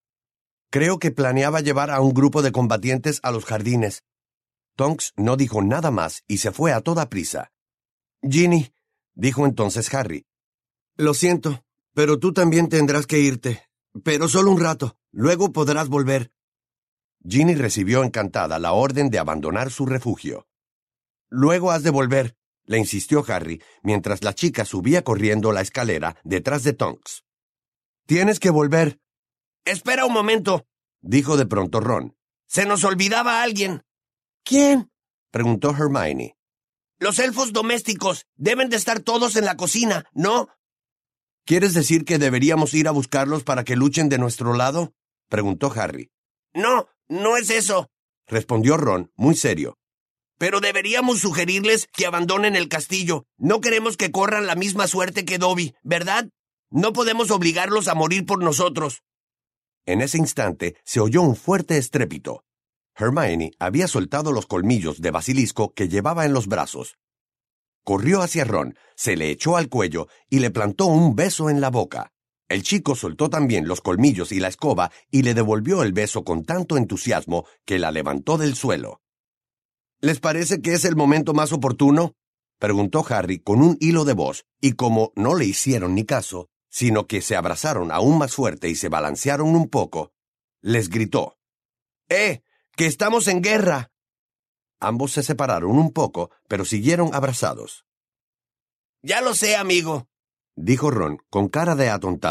Creo que planeaba llevar a un grupo de combatientes a los jardines. Tonks no dijo nada más y se fue a toda prisa. Ginny, dijo entonces Harry. Lo siento, pero tú también tendrás que irte. Pero solo un rato. Luego podrás volver. Ginny recibió encantada la orden de abandonar su refugio. Luego has de volver, le insistió Harry, mientras la chica subía corriendo la escalera detrás de Tonks. Tienes que volver. Espera un momento, dijo de pronto Ron. Se nos olvidaba alguien. ¿Quién?, preguntó Hermione. Los elfos domésticos deben de estar todos en la cocina, ¿no? ¿Quieres decir que deberíamos ir a buscarlos para que luchen de nuestro lado?, preguntó Harry. No, no es eso, respondió Ron, muy serio. Pero deberíamos sugerirles que abandonen el castillo. No queremos que corran la misma suerte que Dobby, ¿verdad? No podemos obligarlos a morir por nosotros. En ese instante se oyó un fuerte estrépito. Hermione había soltado los colmillos de basilisco que llevaba en los brazos. Corrió hacia Ron, se le echó al cuello y le plantó un beso en la boca. El chico soltó también los colmillos y la escoba y le devolvió el beso con tanto entusiasmo que la levantó del suelo. ¿Les parece que es el momento más oportuno?, preguntó Harry con un hilo de voz, y como no le hicieron ni caso, sino que se abrazaron aún más fuerte y se balancearon un poco, les gritó. ¡Eh! ¡Que estamos en guerra! Ambos se separaron un poco, pero siguieron abrazados. Ya lo sé, amigo, dijo Ron con cara de atontado.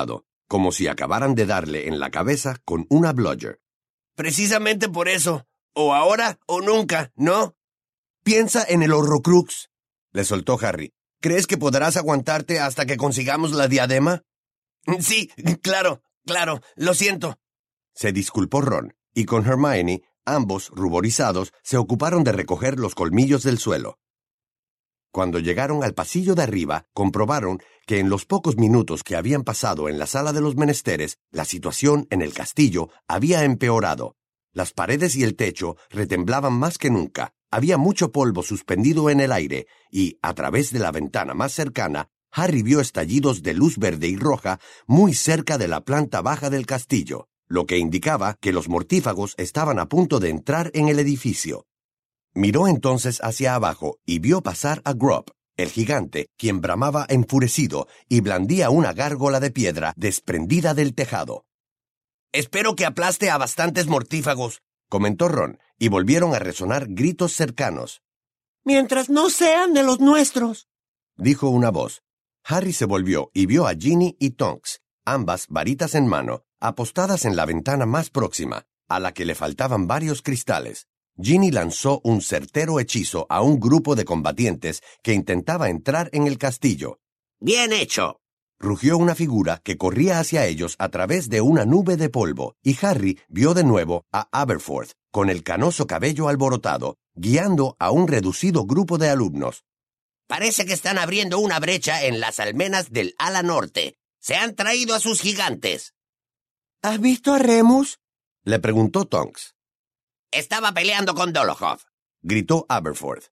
como si acabaran de darle en la cabeza con una bludger. Precisamente por eso. O ahora o nunca, ¿no? Piensa en el Horrocrux, le soltó Harry. ¿Crees que podrás aguantarte hasta que consigamos la diadema? Sí, claro, claro, lo siento. Se disculpó Ron, y con Hermione, ambos, ruborizados, se ocuparon de recoger los colmillos del suelo. Cuando llegaron al pasillo de arriba, comprobaron que en los pocos minutos que habían pasado en la sala de los menesteres, la situación en el castillo había empeorado. Las paredes y el techo retemblaban más que nunca. Había mucho polvo suspendido en el aire y, a través de la ventana más cercana, Harry vio estallidos de luz verde y roja muy cerca de la planta baja del castillo, lo que indicaba que los mortífagos estaban a punto de entrar en el edificio. Miró entonces hacia abajo y vio pasar a Grubb, el gigante, quien bramaba enfurecido y blandía una gárgola de piedra desprendida del tejado. «Espero que aplaste a bastantes mortífagos», comentó Ron, y volvieron a resonar gritos cercanos. «Mientras no sean de los nuestros», dijo una voz. Harry se volvió y vio a Ginny y Tonks, ambas varitas en mano, apostadas en la ventana más próxima, a la que le faltaban varios cristales. Ginny lanzó un certero hechizo a un grupo de combatientes que intentaba entrar en el castillo. «Bien hecho», rugió una figura que corría hacia ellos a través de una nube de polvo, y Harry vio de nuevo a Aberforth, con el canoso cabello alborotado, guiando a un reducido grupo de alumnos. «Parece que están abriendo una brecha en las almenas del ala norte. Se han traído a sus gigantes». ¿Has visto a Remus?, le preguntó Tonks. «Estaba peleando con Dolohov», gritó Aberforth.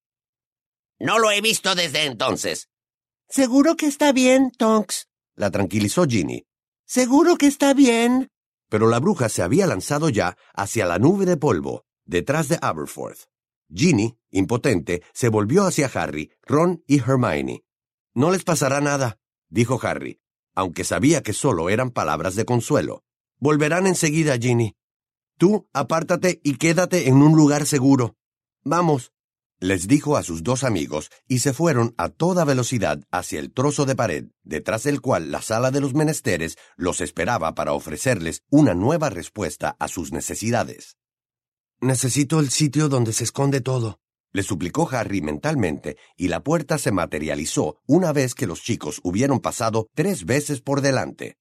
«No lo he visto desde entonces». «Seguro que está bien, Tonks», la tranquilizó Ginny. «Seguro que está bien». Pero la bruja se había lanzado ya hacia la nube de polvo, detrás de Aberforth. Ginny, impotente, se volvió hacia Harry, Ron y Hermione. «No les pasará nada», dijo Harry, aunque sabía que solo eran palabras de consuelo. «Volverán enseguida, Ginny. Tú, apártate y quédate en un lugar seguro. Vamos», les dijo a sus dos amigos, y se fueron a toda velocidad hacia el trozo de pared, detrás del cual la sala de los menesteres los esperaba para ofrecerles una nueva respuesta a sus necesidades. «Necesito el sitio donde se esconde todo», le suplicó Harry mentalmente, y la puerta se materializó una vez que los chicos hubieron pasado tres veces por delante.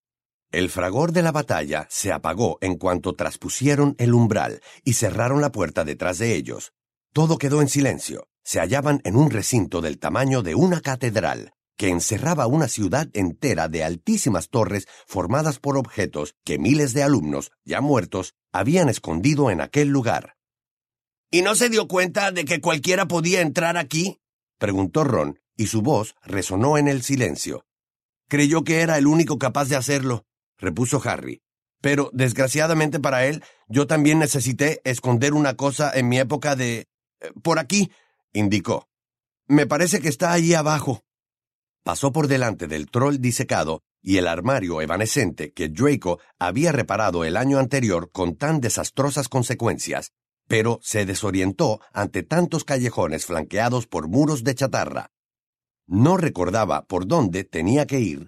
El fragor de la batalla se apagó en cuanto traspusieron el umbral y cerraron la puerta detrás de ellos. Todo quedó en silencio. Se hallaban en un recinto del tamaño de una catedral, que encerraba una ciudad entera de altísimas torres formadas por objetos que miles de alumnos, ya muertos, habían escondido en aquel lugar. ¿Y no se dio cuenta de que cualquiera podía entrar aquí?, preguntó Ron, y su voz resonó en el silencio. «Creyó que era el único capaz de hacerlo», repuso Harry. «Pero, desgraciadamente para él, yo también necesité esconder una cosa en mi época de... por aquí», indicó. «Me parece que está allí abajo». Pasó por delante del troll disecado y el armario evanescente que Draco había reparado el año anterior con tan desastrosas consecuencias, pero se desorientó ante tantos callejones flanqueados por muros de chatarra. No recordaba por dónde tenía que ir.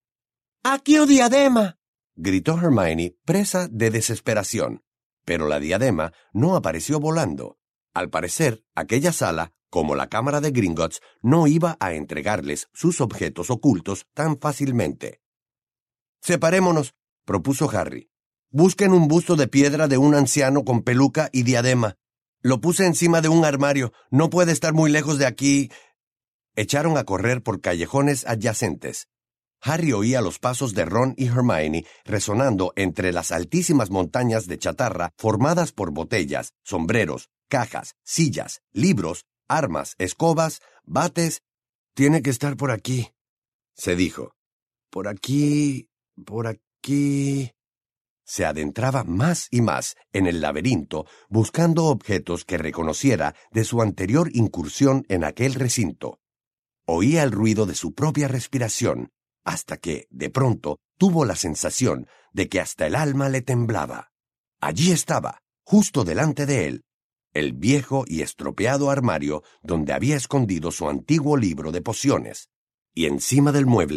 «¡Aquí, oh diadema!», gritó Hermione, presa de desesperación. Pero la diadema no apareció volando. Al parecer, aquella sala, como la cámara de Gringotts, no iba a entregarles sus objetos ocultos tan fácilmente. «Separémonos», propuso Harry. «Busquen un busto de piedra de un anciano con peluca y diadema. Lo puse encima de un armario. No puede estar muy lejos de aquí». Echaron a correr por callejones adyacentes. Harry oía los pasos de Ron y Hermione resonando entre las altísimas montañas de chatarra formadas por botellas, sombreros, cajas, sillas, libros, armas, escobas, bates. «Tiene que estar por aquí», se dijo. «Por aquí, por aquí». Se adentraba más y más en el laberinto buscando objetos que reconociera de su anterior incursión en aquel recinto. Oía el ruido de su propia respiración, hasta que, de pronto, tuvo la sensación de que hasta el alma le temblaba. Allí estaba, justo delante de él, el viejo y estropeado armario donde había escondido su antiguo libro de pociones, y encima del mueble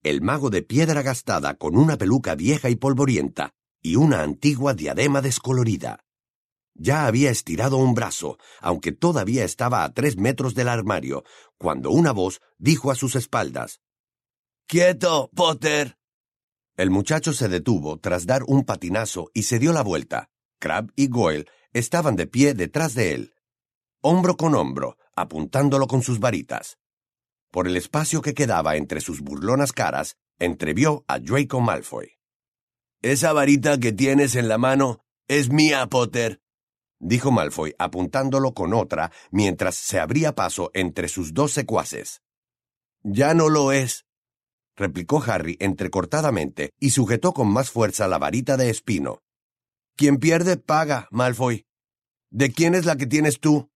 el mago de piedra gastada con una peluca vieja y polvorienta y una antigua diadema descolorida. Ya había estirado un brazo, aunque todavía estaba a tres metros del armario, cuando una voz dijo a sus espaldas: «¡Quieto, Potter!». El muchacho se detuvo tras dar un patinazo y se dio la vuelta. Crabbe y Goyle estaban de pie detrás de él, hombro con hombro, apuntándolo con sus varitas. Por el espacio que quedaba entre sus burlonas caras, entrevió a Draco Malfoy. «Esa varita que tienes en la mano es mía, Potter», dijo Malfoy apuntándolo con otra mientras se abría paso entre sus dos secuaces. «Ya no lo es», replicó Harry entrecortadamente y sujetó con más fuerza la varita de espino. «Quien pierde, paga, Malfoy. ¿De quién es la que tienes tú?»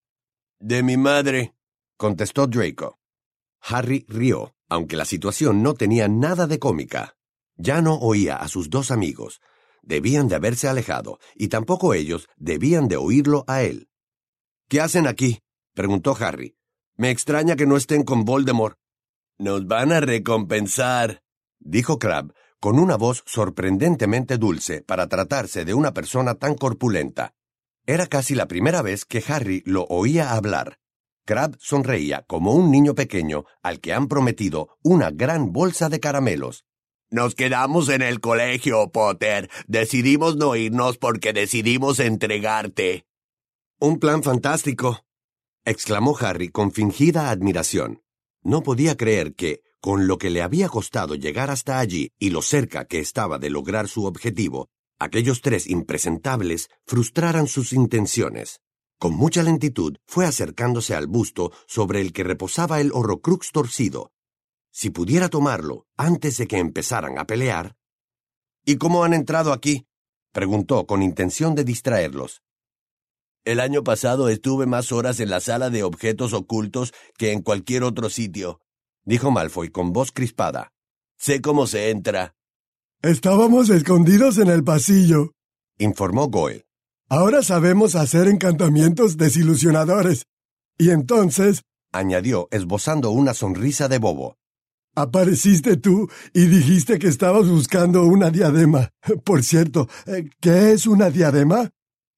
«De mi madre», contestó Draco. Harry rió, aunque la situación no tenía nada de cómica. Ya no oía a sus dos amigos. Debían de haberse alejado, y tampoco ellos debían de oírlo a él. «¿Qué hacen aquí?», preguntó Harry. «Me extraña que no estén con Voldemort». «Nos van a recompensar», dijo Crabbe, con una voz sorprendentemente dulce para tratarse de una persona tan corpulenta. Era casi la primera vez que Harry lo oía hablar. Crabbe sonreía como un niño pequeño al que han prometido una gran bolsa de caramelos. «Nos quedamos en el colegio, Potter. Decidimos no irnos porque decidimos entregarte». «Un plan fantástico», exclamó Harry con fingida admiración. No podía creer que, con lo que le había costado llegar hasta allí y lo cerca que estaba de lograr su objetivo, aquellos tres impresentables frustraran sus intenciones. Con mucha lentitud fue acercándose al busto sobre el que reposaba el Horrocrux torcido. Si pudiera tomarlo antes de que empezaran a pelear. «¿Y cómo han entrado aquí?», preguntó con intención de distraerlos. «El año pasado estuve más horas en la sala de objetos ocultos que en cualquier otro sitio», dijo Malfoy con voz crispada. «Sé cómo se entra». «Estábamos escondidos en el pasillo», informó Goyle. «Ahora sabemos hacer encantamientos desilusionadores. Y entonces», añadió esbozando una sonrisa de bobo, «apareciste tú y dijiste que estabas buscando una diadema. Por cierto, ¿qué es una diadema?»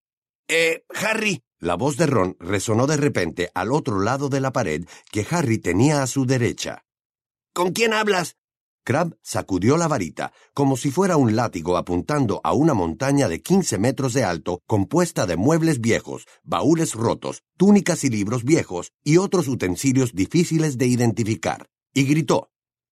Eh, Harry. La voz de Ron resonó de repente al otro lado de la pared que Harry tenía a su derecha. ¿Con quién hablas? Crabbe sacudió la varita, como si fuera un látigo apuntando a una montaña de quince metros de alto compuesta de muebles viejos, baúles rotos, túnicas y libros viejos y otros utensilios difíciles de identificar, y gritó.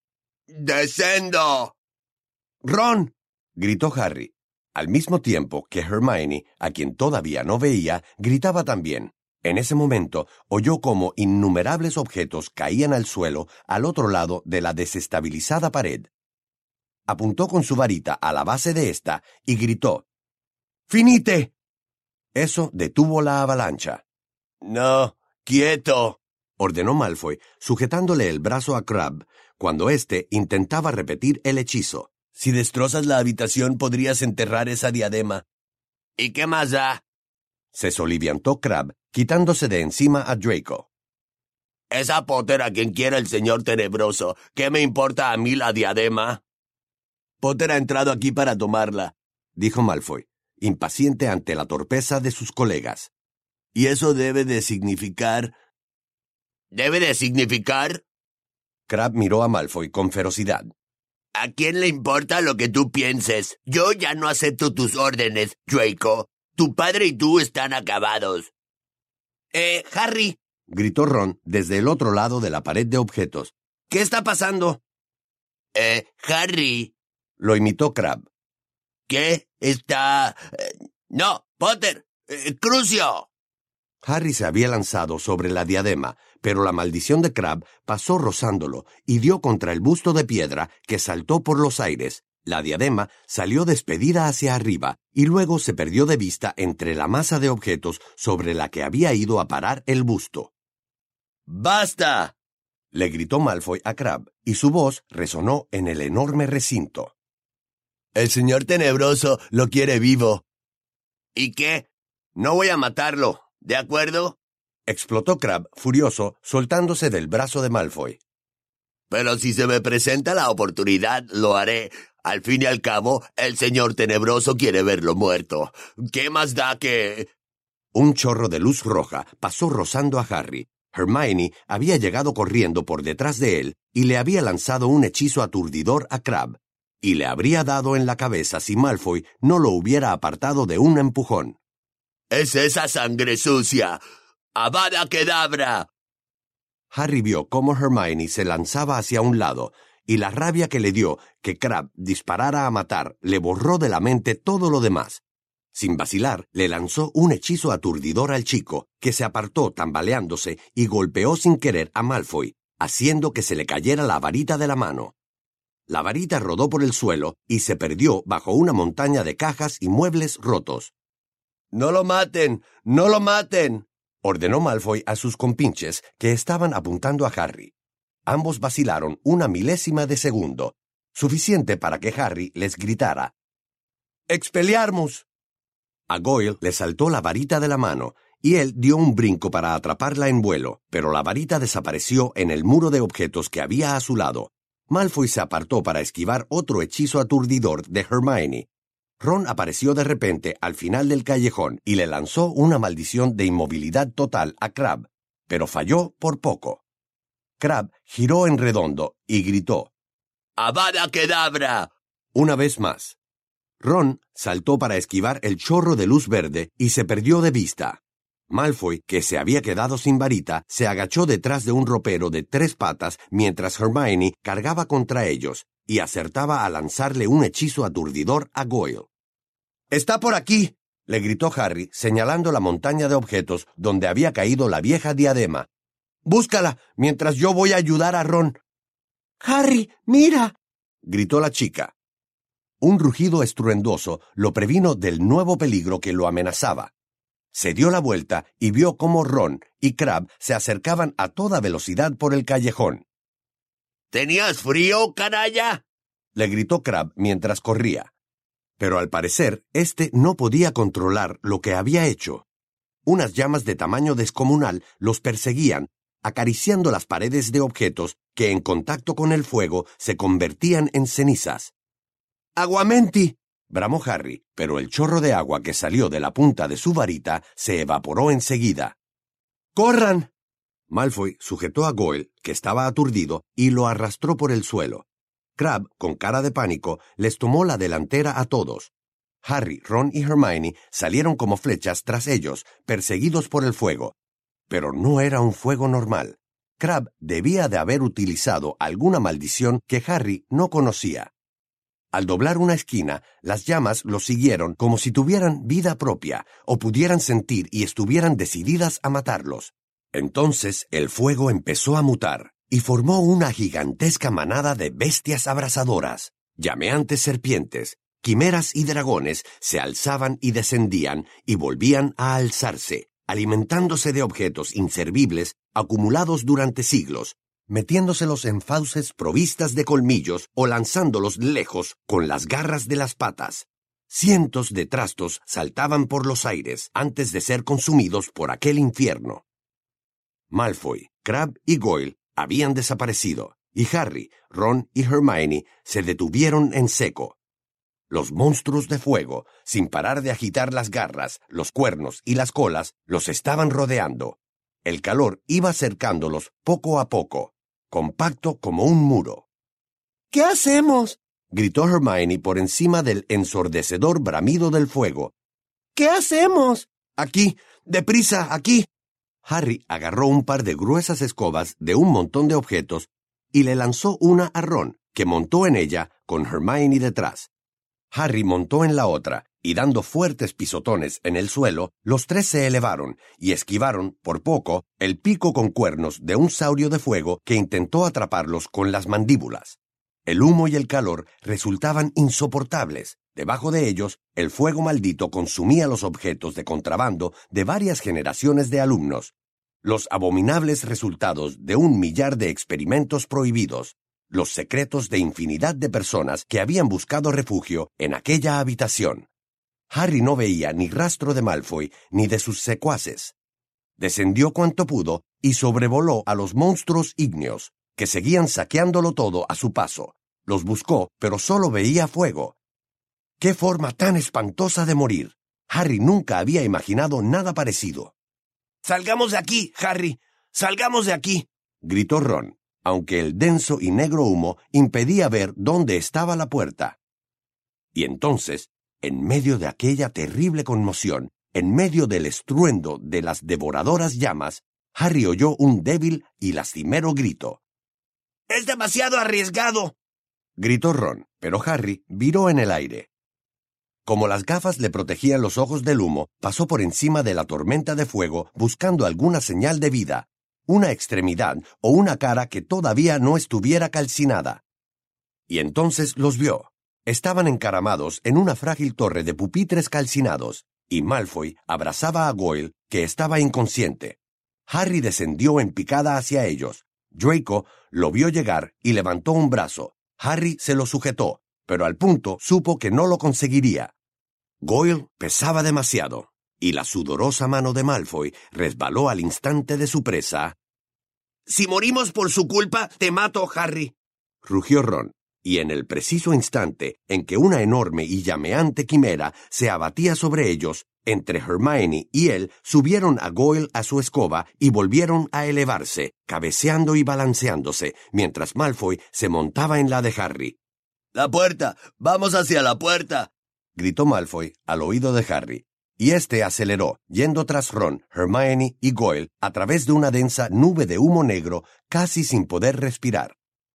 ¡Descendo! ¡Ron!, gritó Harry, al mismo tiempo que Hermione, a quien todavía no veía, gritaba también. En ese momento oyó cómo innumerables objetos caían al suelo al otro lado de la desestabilizada pared. Apuntó con su varita a la base de esta y gritó. ¡Finite! Eso detuvo la avalancha. «No, quieto», ordenó Malfoy, sujetándole el brazo a Crabbe, cuando éste intentaba repetir el hechizo. «Si destrozas la habitación podrías enterrar esa diadema». «¿Y qué más da?», se soliviantó Crabbe, quitándose de encima a Draco. «Esa Potter a quien quiera el señor tenebroso. ¿Qué me importa a mí la diadema?» «Potter ha entrado aquí para tomarla», dijo Malfoy, impaciente ante la torpeza de sus colegas. «Y eso debe de significar...» ¿Debe de significar? Crabbe miró a Malfoy con ferocidad. ¿A quién le importa lo que tú pienses? Yo ya no acepto tus órdenes, Draco. Tu padre y tú están acabados. Eh, Harry, gritó Ron desde el otro lado de la pared de objetos. ¿Qué está pasando? Eh, Harry. Lo imitó Crabbe. ¿Qué está...? Eh, no, Potter. Eh, Crucio. Harry se había lanzado sobre la diadema, pero la maldición de Crabbe pasó rozándolo y dio contra el busto de piedra que saltó por los aires. La diadema salió despedida hacia arriba y luego se perdió de vista entre la masa de objetos sobre la que había ido a parar el busto. ¡Basta!, le gritó Malfoy a Crabbe, y su voz resonó en el enorme recinto. El señor tenebroso lo quiere vivo. ¿Y qué? No voy a matarlo, ¿de acuerdo? Explotó Crabbe, furioso, soltándose del brazo de Malfoy. Pero si se me presenta la oportunidad, lo haré. Al fin y al cabo, el señor Tenebroso quiere verlo muerto. ¿Qué más da que...? Un chorro de luz roja pasó rozando a Harry. Hermione había llegado corriendo por detrás de él y le había lanzado un hechizo aturdidor a Crabbe, y le habría dado en la cabeza si Malfoy no lo hubiera apartado de un empujón. ¡Es esa sangre sucia! ¡Avada Kedavra! Harry vio cómo Hermione se lanzaba hacia un lado, y la rabia que le dio que Crabbe disparara a matar le borró de la mente todo lo demás. Sin vacilar, le lanzó un hechizo aturdidor al chico, que se apartó tambaleándose y golpeó sin querer a Malfoy, haciendo que se le cayera la varita de la mano. La varita rodó por el suelo y se perdió bajo una montaña de cajas y muebles rotos. ¡No lo maten! ¡No lo maten!, ordenó Malfoy a sus compinches que estaban apuntando a Harry. Ambos vacilaron una milésima de segundo, suficiente para que Harry les gritara: ¡Expelliarmus! A Goyle le saltó la varita de la mano, y él dio un brinco para atraparla en vuelo, pero la varita desapareció en el muro de objetos que había a su lado. Malfoy se apartó para esquivar otro hechizo aturdidor de Hermione. Ron apareció de repente al final del callejón y le lanzó una maldición de inmovilidad total a Crabbe, pero falló por poco. Crabbe giró en redondo y gritó: ¡Avada Kedavra! Una vez más. Ron saltó para esquivar el chorro de luz verde y se perdió de vista. Malfoy, que se había quedado sin varita, se agachó detrás de un ropero de tres patas mientras Hermione cargaba contra ellos y acertaba a lanzarle un hechizo aturdidor a Goyle. «¡Está por aquí!», le gritó Harry, señalando la montaña de objetos donde había caído la vieja diadema. «¡Búscala, mientras yo voy a ayudar a Ron!». «¡Harry, mira!», gritó la chica. Un rugido estruendoso lo previno del nuevo peligro que lo amenazaba. Se dio la vuelta y vio cómo Ron y Crabbe se acercaban a toda velocidad por el callejón. ¿Tenías frío, canalla?, le gritó Crabbe mientras corría. Pero al parecer, éste no podía controlar lo que había hecho. Unas llamas de tamaño descomunal los perseguían, acariciando las paredes de objetos que en contacto con el fuego se convertían en cenizas. «¡Aguamenti!», bramó Harry, pero el chorro de agua que salió de la punta de su varita se evaporó enseguida. «¡Corran!». Malfoy sujetó a Goyle, que estaba aturdido, y lo arrastró por el suelo. Crabbe, con cara de pánico, les tomó la delantera a todos. Harry, Ron y Hermione salieron como flechas tras ellos, perseguidos por el fuego. Pero no era un fuego normal. Crabbe debía de haber utilizado alguna maldición que Harry no conocía. Al doblar una esquina, las llamas los siguieron como si tuvieran vida propia, o pudieran sentir y estuvieran decididas a matarlos. Entonces el fuego empezó a mutar, y formó una gigantesca manada de bestias abrasadoras. Llameantes serpientes, quimeras y dragones se alzaban y descendían y volvían a alzarse, alimentándose de objetos inservibles acumulados durante siglos, metiéndoselos en fauces provistas de colmillos o lanzándolos lejos con las garras de las patas. Cientos de trastos saltaban por los aires antes de ser consumidos por aquel infierno. Malfoy, Crabbe y Goyle habían desaparecido, y Harry, Ron y Hermione se detuvieron en seco. Los monstruos de fuego, sin parar de agitar las garras, los cuernos y las colas, los estaban rodeando. El calor iba acercándolos poco a poco, compacto como un muro. «¿Qué hacemos?», gritó Hermione por encima del ensordecedor bramido del fuego. «¿Qué hacemos?». «Aquí, deprisa, aquí». Harry agarró un par de gruesas escobas de un montón de objetos y le lanzó una a Ron, que montó en ella con Hermione detrás. Harry montó en la otra, y dando fuertes pisotones en el suelo, los tres se elevaron y esquivaron, por poco, el pico con cuernos de un saurio de fuego que intentó atraparlos con las mandíbulas. El humo y el calor resultaban insoportables. Debajo de ellos, el fuego maldito consumía los objetos de contrabando de varias generaciones de alumnos. Los abominables resultados de un millar de experimentos prohibidos. Los secretos de infinidad de personas que habían buscado refugio en aquella habitación. Harry no veía ni rastro de Malfoy ni de sus secuaces. Descendió cuanto pudo y sobrevoló a los monstruos ígneos, que seguían saqueándolo todo a su paso. Los buscó, pero solo veía fuego. ¡Qué forma tan espantosa de morir! Harry nunca había imaginado nada parecido. ¡Salgamos de aquí, Harry! ¡Salgamos de aquí!, gritó Ron, aunque el denso y negro humo impedía ver dónde estaba la puerta. Y entonces, en medio de aquella terrible conmoción, en medio del estruendo de las devoradoras llamas, Harry oyó un débil y lastimero grito. ¡Es demasiado arriesgado!, gritó Ron, pero Harry viró en el aire. Como las gafas le protegían los ojos del humo, pasó por encima de la tormenta de fuego buscando alguna señal de vida, una extremidad o una cara que todavía no estuviera calcinada. Y entonces los vio. Estaban encaramados en una frágil torre de pupitres calcinados, y Malfoy abrazaba a Goyle, que estaba inconsciente. Harry descendió en picada hacia ellos. Draco lo vio llegar y levantó un brazo. Harry se lo sujetó, pero al punto supo que no lo conseguiría. Goyle pesaba demasiado, y la sudorosa mano de Malfoy resbaló al instante de su presa. «Si morimos por su culpa, te mato, Harry», rugió Ron, y en el preciso instante en que una enorme y llameante quimera se abatía sobre ellos, entre Hermione y él subieron a Goyle a su escoba y volvieron a elevarse, cabeceando y balanceándose, mientras Malfoy se montaba en la de Harry. ¡La puerta! ¡Vamos hacia la puerta!, gritó Malfoy al oído de Harry, y éste aceleró, yendo tras Ron, Hermione y Goyle a través de una densa nube de humo negro, casi sin poder respirar.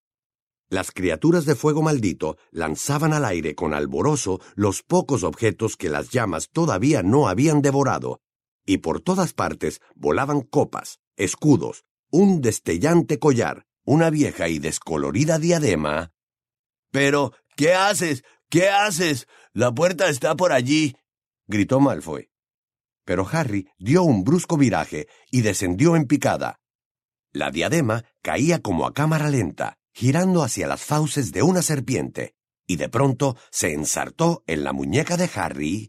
Las criaturas de fuego maldito lanzaban al aire con alborozo los pocos objetos que las llamas todavía no habían devorado, y por todas partes volaban copas, escudos, un destellante collar, una vieja y descolorida diadema. «Pero, ¿qué haces? ¿Qué haces? La puerta está por allí», gritó Malfoy. Pero Harry dio un brusco viraje y descendió en picada. La diadema caía como a cámara lenta, girando hacia las fauces de una serpiente, y de pronto se ensartó en la muñeca de Harry.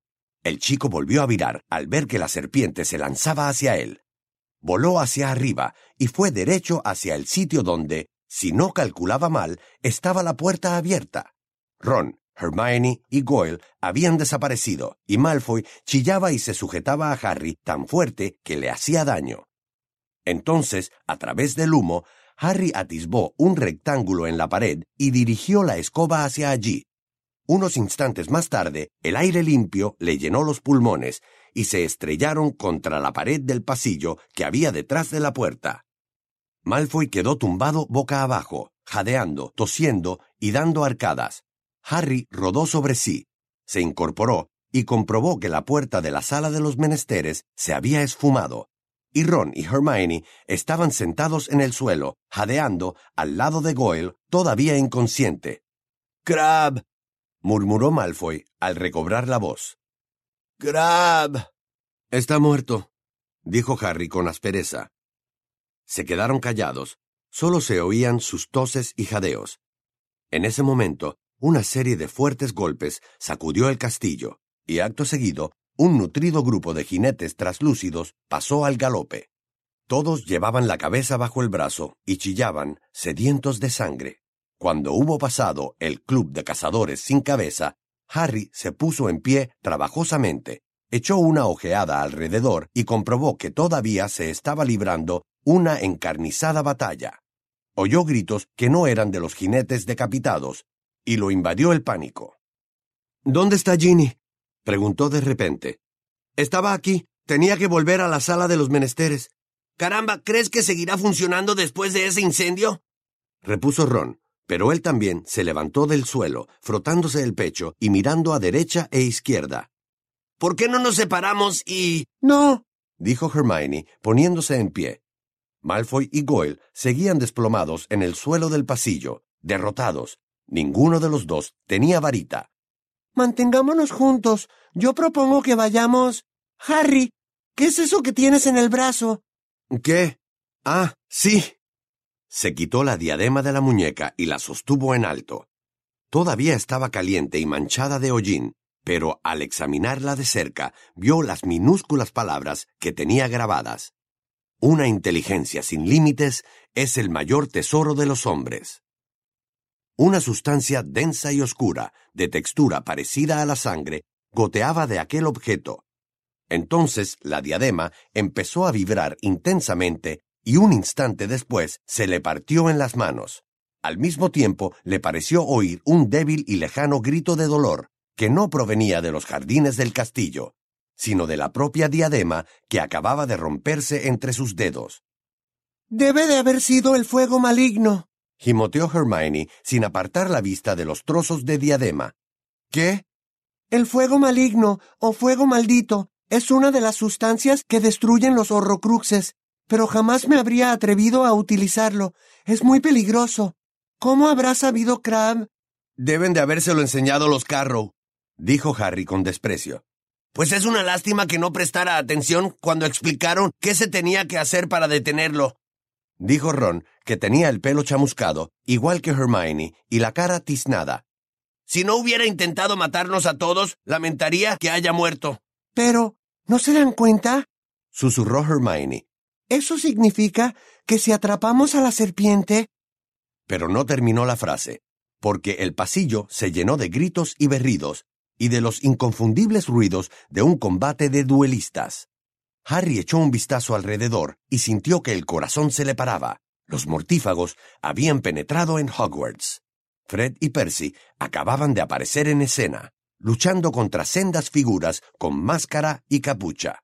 El chico volvió a virar al ver que la serpiente se lanzaba hacia él. Voló hacia arriba y fue derecho hacia el sitio donde, si no calculaba mal, estaba la puerta abierta. Ron, Hermione y Goyle habían desaparecido, y Malfoy chillaba y se sujetaba a Harry tan fuerte que le hacía daño. Entonces, a través del humo, Harry atisbó un rectángulo en la pared y dirigió la escoba hacia allí. Unos instantes más tarde, el aire limpio le llenó los pulmones y se estrellaron contra la pared del pasillo que había detrás de la puerta. Malfoy quedó tumbado boca abajo, jadeando, tosiendo y dando arcadas. Harry rodó sobre sí, se incorporó y comprobó que la puerta de la sala de los menesteres se había esfumado, y Ron y Hermione estaban sentados en el suelo, jadeando al lado de Goyle, todavía inconsciente. «Crabbe», murmuró Malfoy al recobrar la voz. «Crabbe». «Está muerto», dijo Harry con aspereza. Se quedaron callados, solo se oían sus toses y jadeos. En ese momento, una serie de fuertes golpes sacudió el castillo, y acto seguido, un nutrido grupo de jinetes traslúcidos pasó al galope. Todos llevaban la cabeza bajo el brazo y chillaban, sedientos de sangre. Cuando hubo pasado el club de cazadores sin cabeza, Harry se puso en pie trabajosamente, echó una ojeada alrededor y comprobó que todavía se estaba librando una encarnizada batalla. Oyó gritos que no eran de los jinetes decapitados, y lo invadió el pánico. «¿Dónde está Ginny?», preguntó de repente. «Estaba aquí. Tenía que volver a la sala de los menesteres». «Caramba, ¿crees que seguirá funcionando después de ese incendio?», repuso Ron, pero él también se levantó del suelo, frotándose el pecho y mirando a derecha e izquierda. «¿Por qué no nos separamos y...?» «No», dijo Hermione, poniéndose en pie. Malfoy y Goyle seguían desplomados en el suelo del pasillo, derrotados. Ninguno de los dos tenía varita. «Mantengámonos juntos. Yo propongo que vayamos... Harry, ¿qué es eso que tienes en el brazo?» «¿Qué? Ah, sí». Se quitó la diadema de la muñeca y la sostuvo en alto. Todavía estaba caliente y manchada de hollín, pero al examinarla de cerca, vio las minúsculas palabras que tenía grabadas. Una inteligencia sin límites es el mayor tesoro de los hombres. Una sustancia densa y oscura, de textura parecida a la sangre, goteaba de aquel objeto. Entonces la diadema empezó a vibrar intensamente y un instante después se le partió en las manos. Al mismo tiempo le pareció oír un débil y lejano grito de dolor, que no provenía de los jardines del castillo, sino de la propia diadema que acababa de romperse entre sus dedos. Debe de haber sido el fuego maligno, gimoteó Hermione sin apartar la vista de los trozos de diadema. ¿Qué? El fuego maligno, o fuego maldito, es una de las sustancias que destruyen los horrocruxes, pero jamás me habría atrevido a utilizarlo. Es muy peligroso. ¿Cómo habrá sabido Crabbe? Deben de habérselo enseñado los Carrow, dijo Harry con desprecio. Pues es una lástima que no prestara atención cuando explicaron qué se tenía que hacer para detenerlo, dijo Ron, que tenía el pelo chamuscado, igual que Hermione, y la cara tiznada. Si no hubiera intentado matarnos a todos, lamentaría que haya muerto. Pero, ¿no se dan cuenta? Susurró Hermione. Eso significa que si atrapamos a la serpiente... Pero no terminó la frase, porque el pasillo se llenó de gritos y berridos, y de los inconfundibles ruidos de un combate de duelistas. Harry echó un vistazo alrededor y sintió que el corazón se le paraba. Los mortífagos habían penetrado en Hogwarts. Fred y Percy acababan de aparecer en escena, luchando contra sendas figuras con máscara y capucha.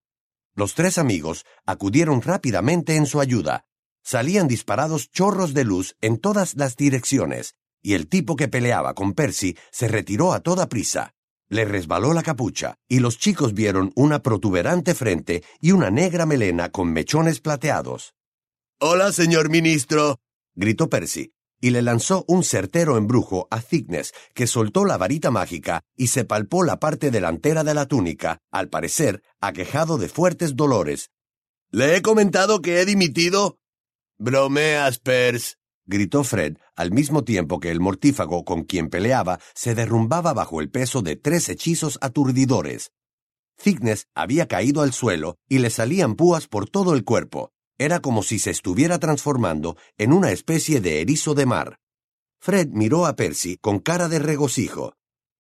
Los tres amigos acudieron rápidamente en su ayuda. Salían disparados chorros de luz en todas las direcciones, y el tipo que peleaba con Percy se retiró a toda prisa. Le resbaló la capucha, y los chicos vieron una protuberante frente y una negra melena con mechones plateados. «Hola, señor ministro», gritó Percy, y le lanzó un certero embrujo a Thickness, que soltó la varita mágica y se palpó la parte delantera de la túnica, al parecer aquejado de fuertes dolores. «¿Le he comentado que he dimitido?» «Bromeas, Percy», gritó Fred, al mismo tiempo que el mortífago con quien peleaba se derrumbaba bajo el peso de tres hechizos aturdidores. Thickness había caído al suelo y le salían púas por todo el cuerpo. Era como si se estuviera transformando en una especie de erizo de mar. Fred miró a Percy con cara de regocijo.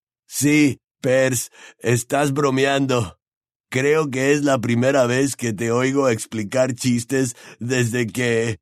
«Sí, Percy, estás bromeando. Creo que es la primera vez que te oigo explicar chistes desde que...»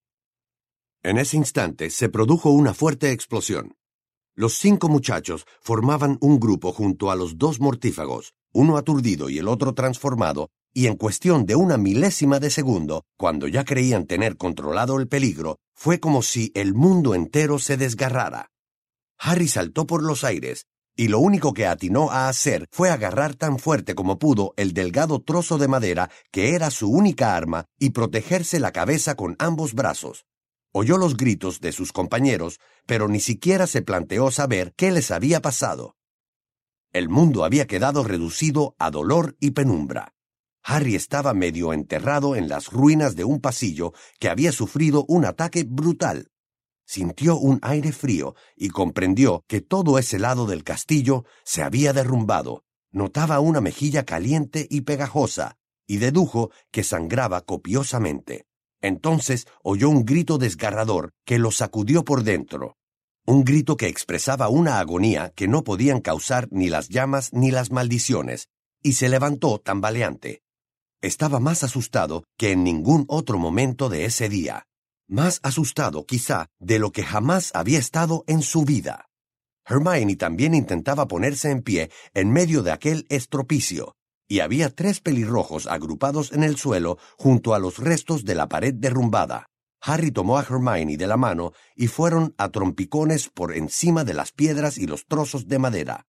En ese instante se produjo una fuerte explosión. Los cinco muchachos formaban un grupo junto a los dos mortífagos, uno aturdido y el otro transformado, y en cuestión de una milésima de segundo, cuando ya creían tener controlado el peligro, fue como si el mundo entero se desgarrara. Harry saltó por los aires, y lo único que atinó a hacer fue agarrar tan fuerte como pudo el delgado trozo de madera que era su única arma y protegerse la cabeza con ambos brazos. Oyó los gritos de sus compañeros, pero ni siquiera se planteó saber qué les había pasado. El mundo había quedado reducido a dolor y penumbra. Harry estaba medio enterrado en las ruinas de un pasillo que había sufrido un ataque brutal. Sintió un aire frío y comprendió que todo ese lado del castillo se había derrumbado. Notaba una mejilla caliente y pegajosa, y dedujo que sangraba copiosamente. Entonces oyó un grito desgarrador que lo sacudió por dentro. Un grito que expresaba una agonía que no podían causar ni las llamas ni las maldiciones, y se levantó tambaleante. Estaba más asustado que en ningún otro momento de ese día. Más asustado, quizá, de lo que jamás había estado en su vida. Hermione también intentaba ponerse en pie en medio de aquel estropicio, y había tres pelirrojos agrupados en el suelo junto a los restos de la pared derrumbada. Harry tomó a Hermione de la mano y fueron a trompicones por encima de las piedras y los trozos de madera.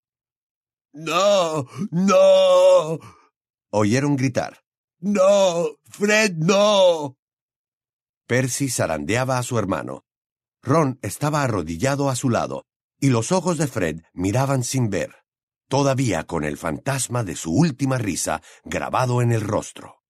«¡No! ¡No!», oyeron gritar. «¡No! ¡Fred, no!». Percy zarandeaba a su hermano. Ron estaba arrodillado a su lado, y los ojos de Fred miraban sin ver, todavía con el fantasma de su última risa grabado en el rostro.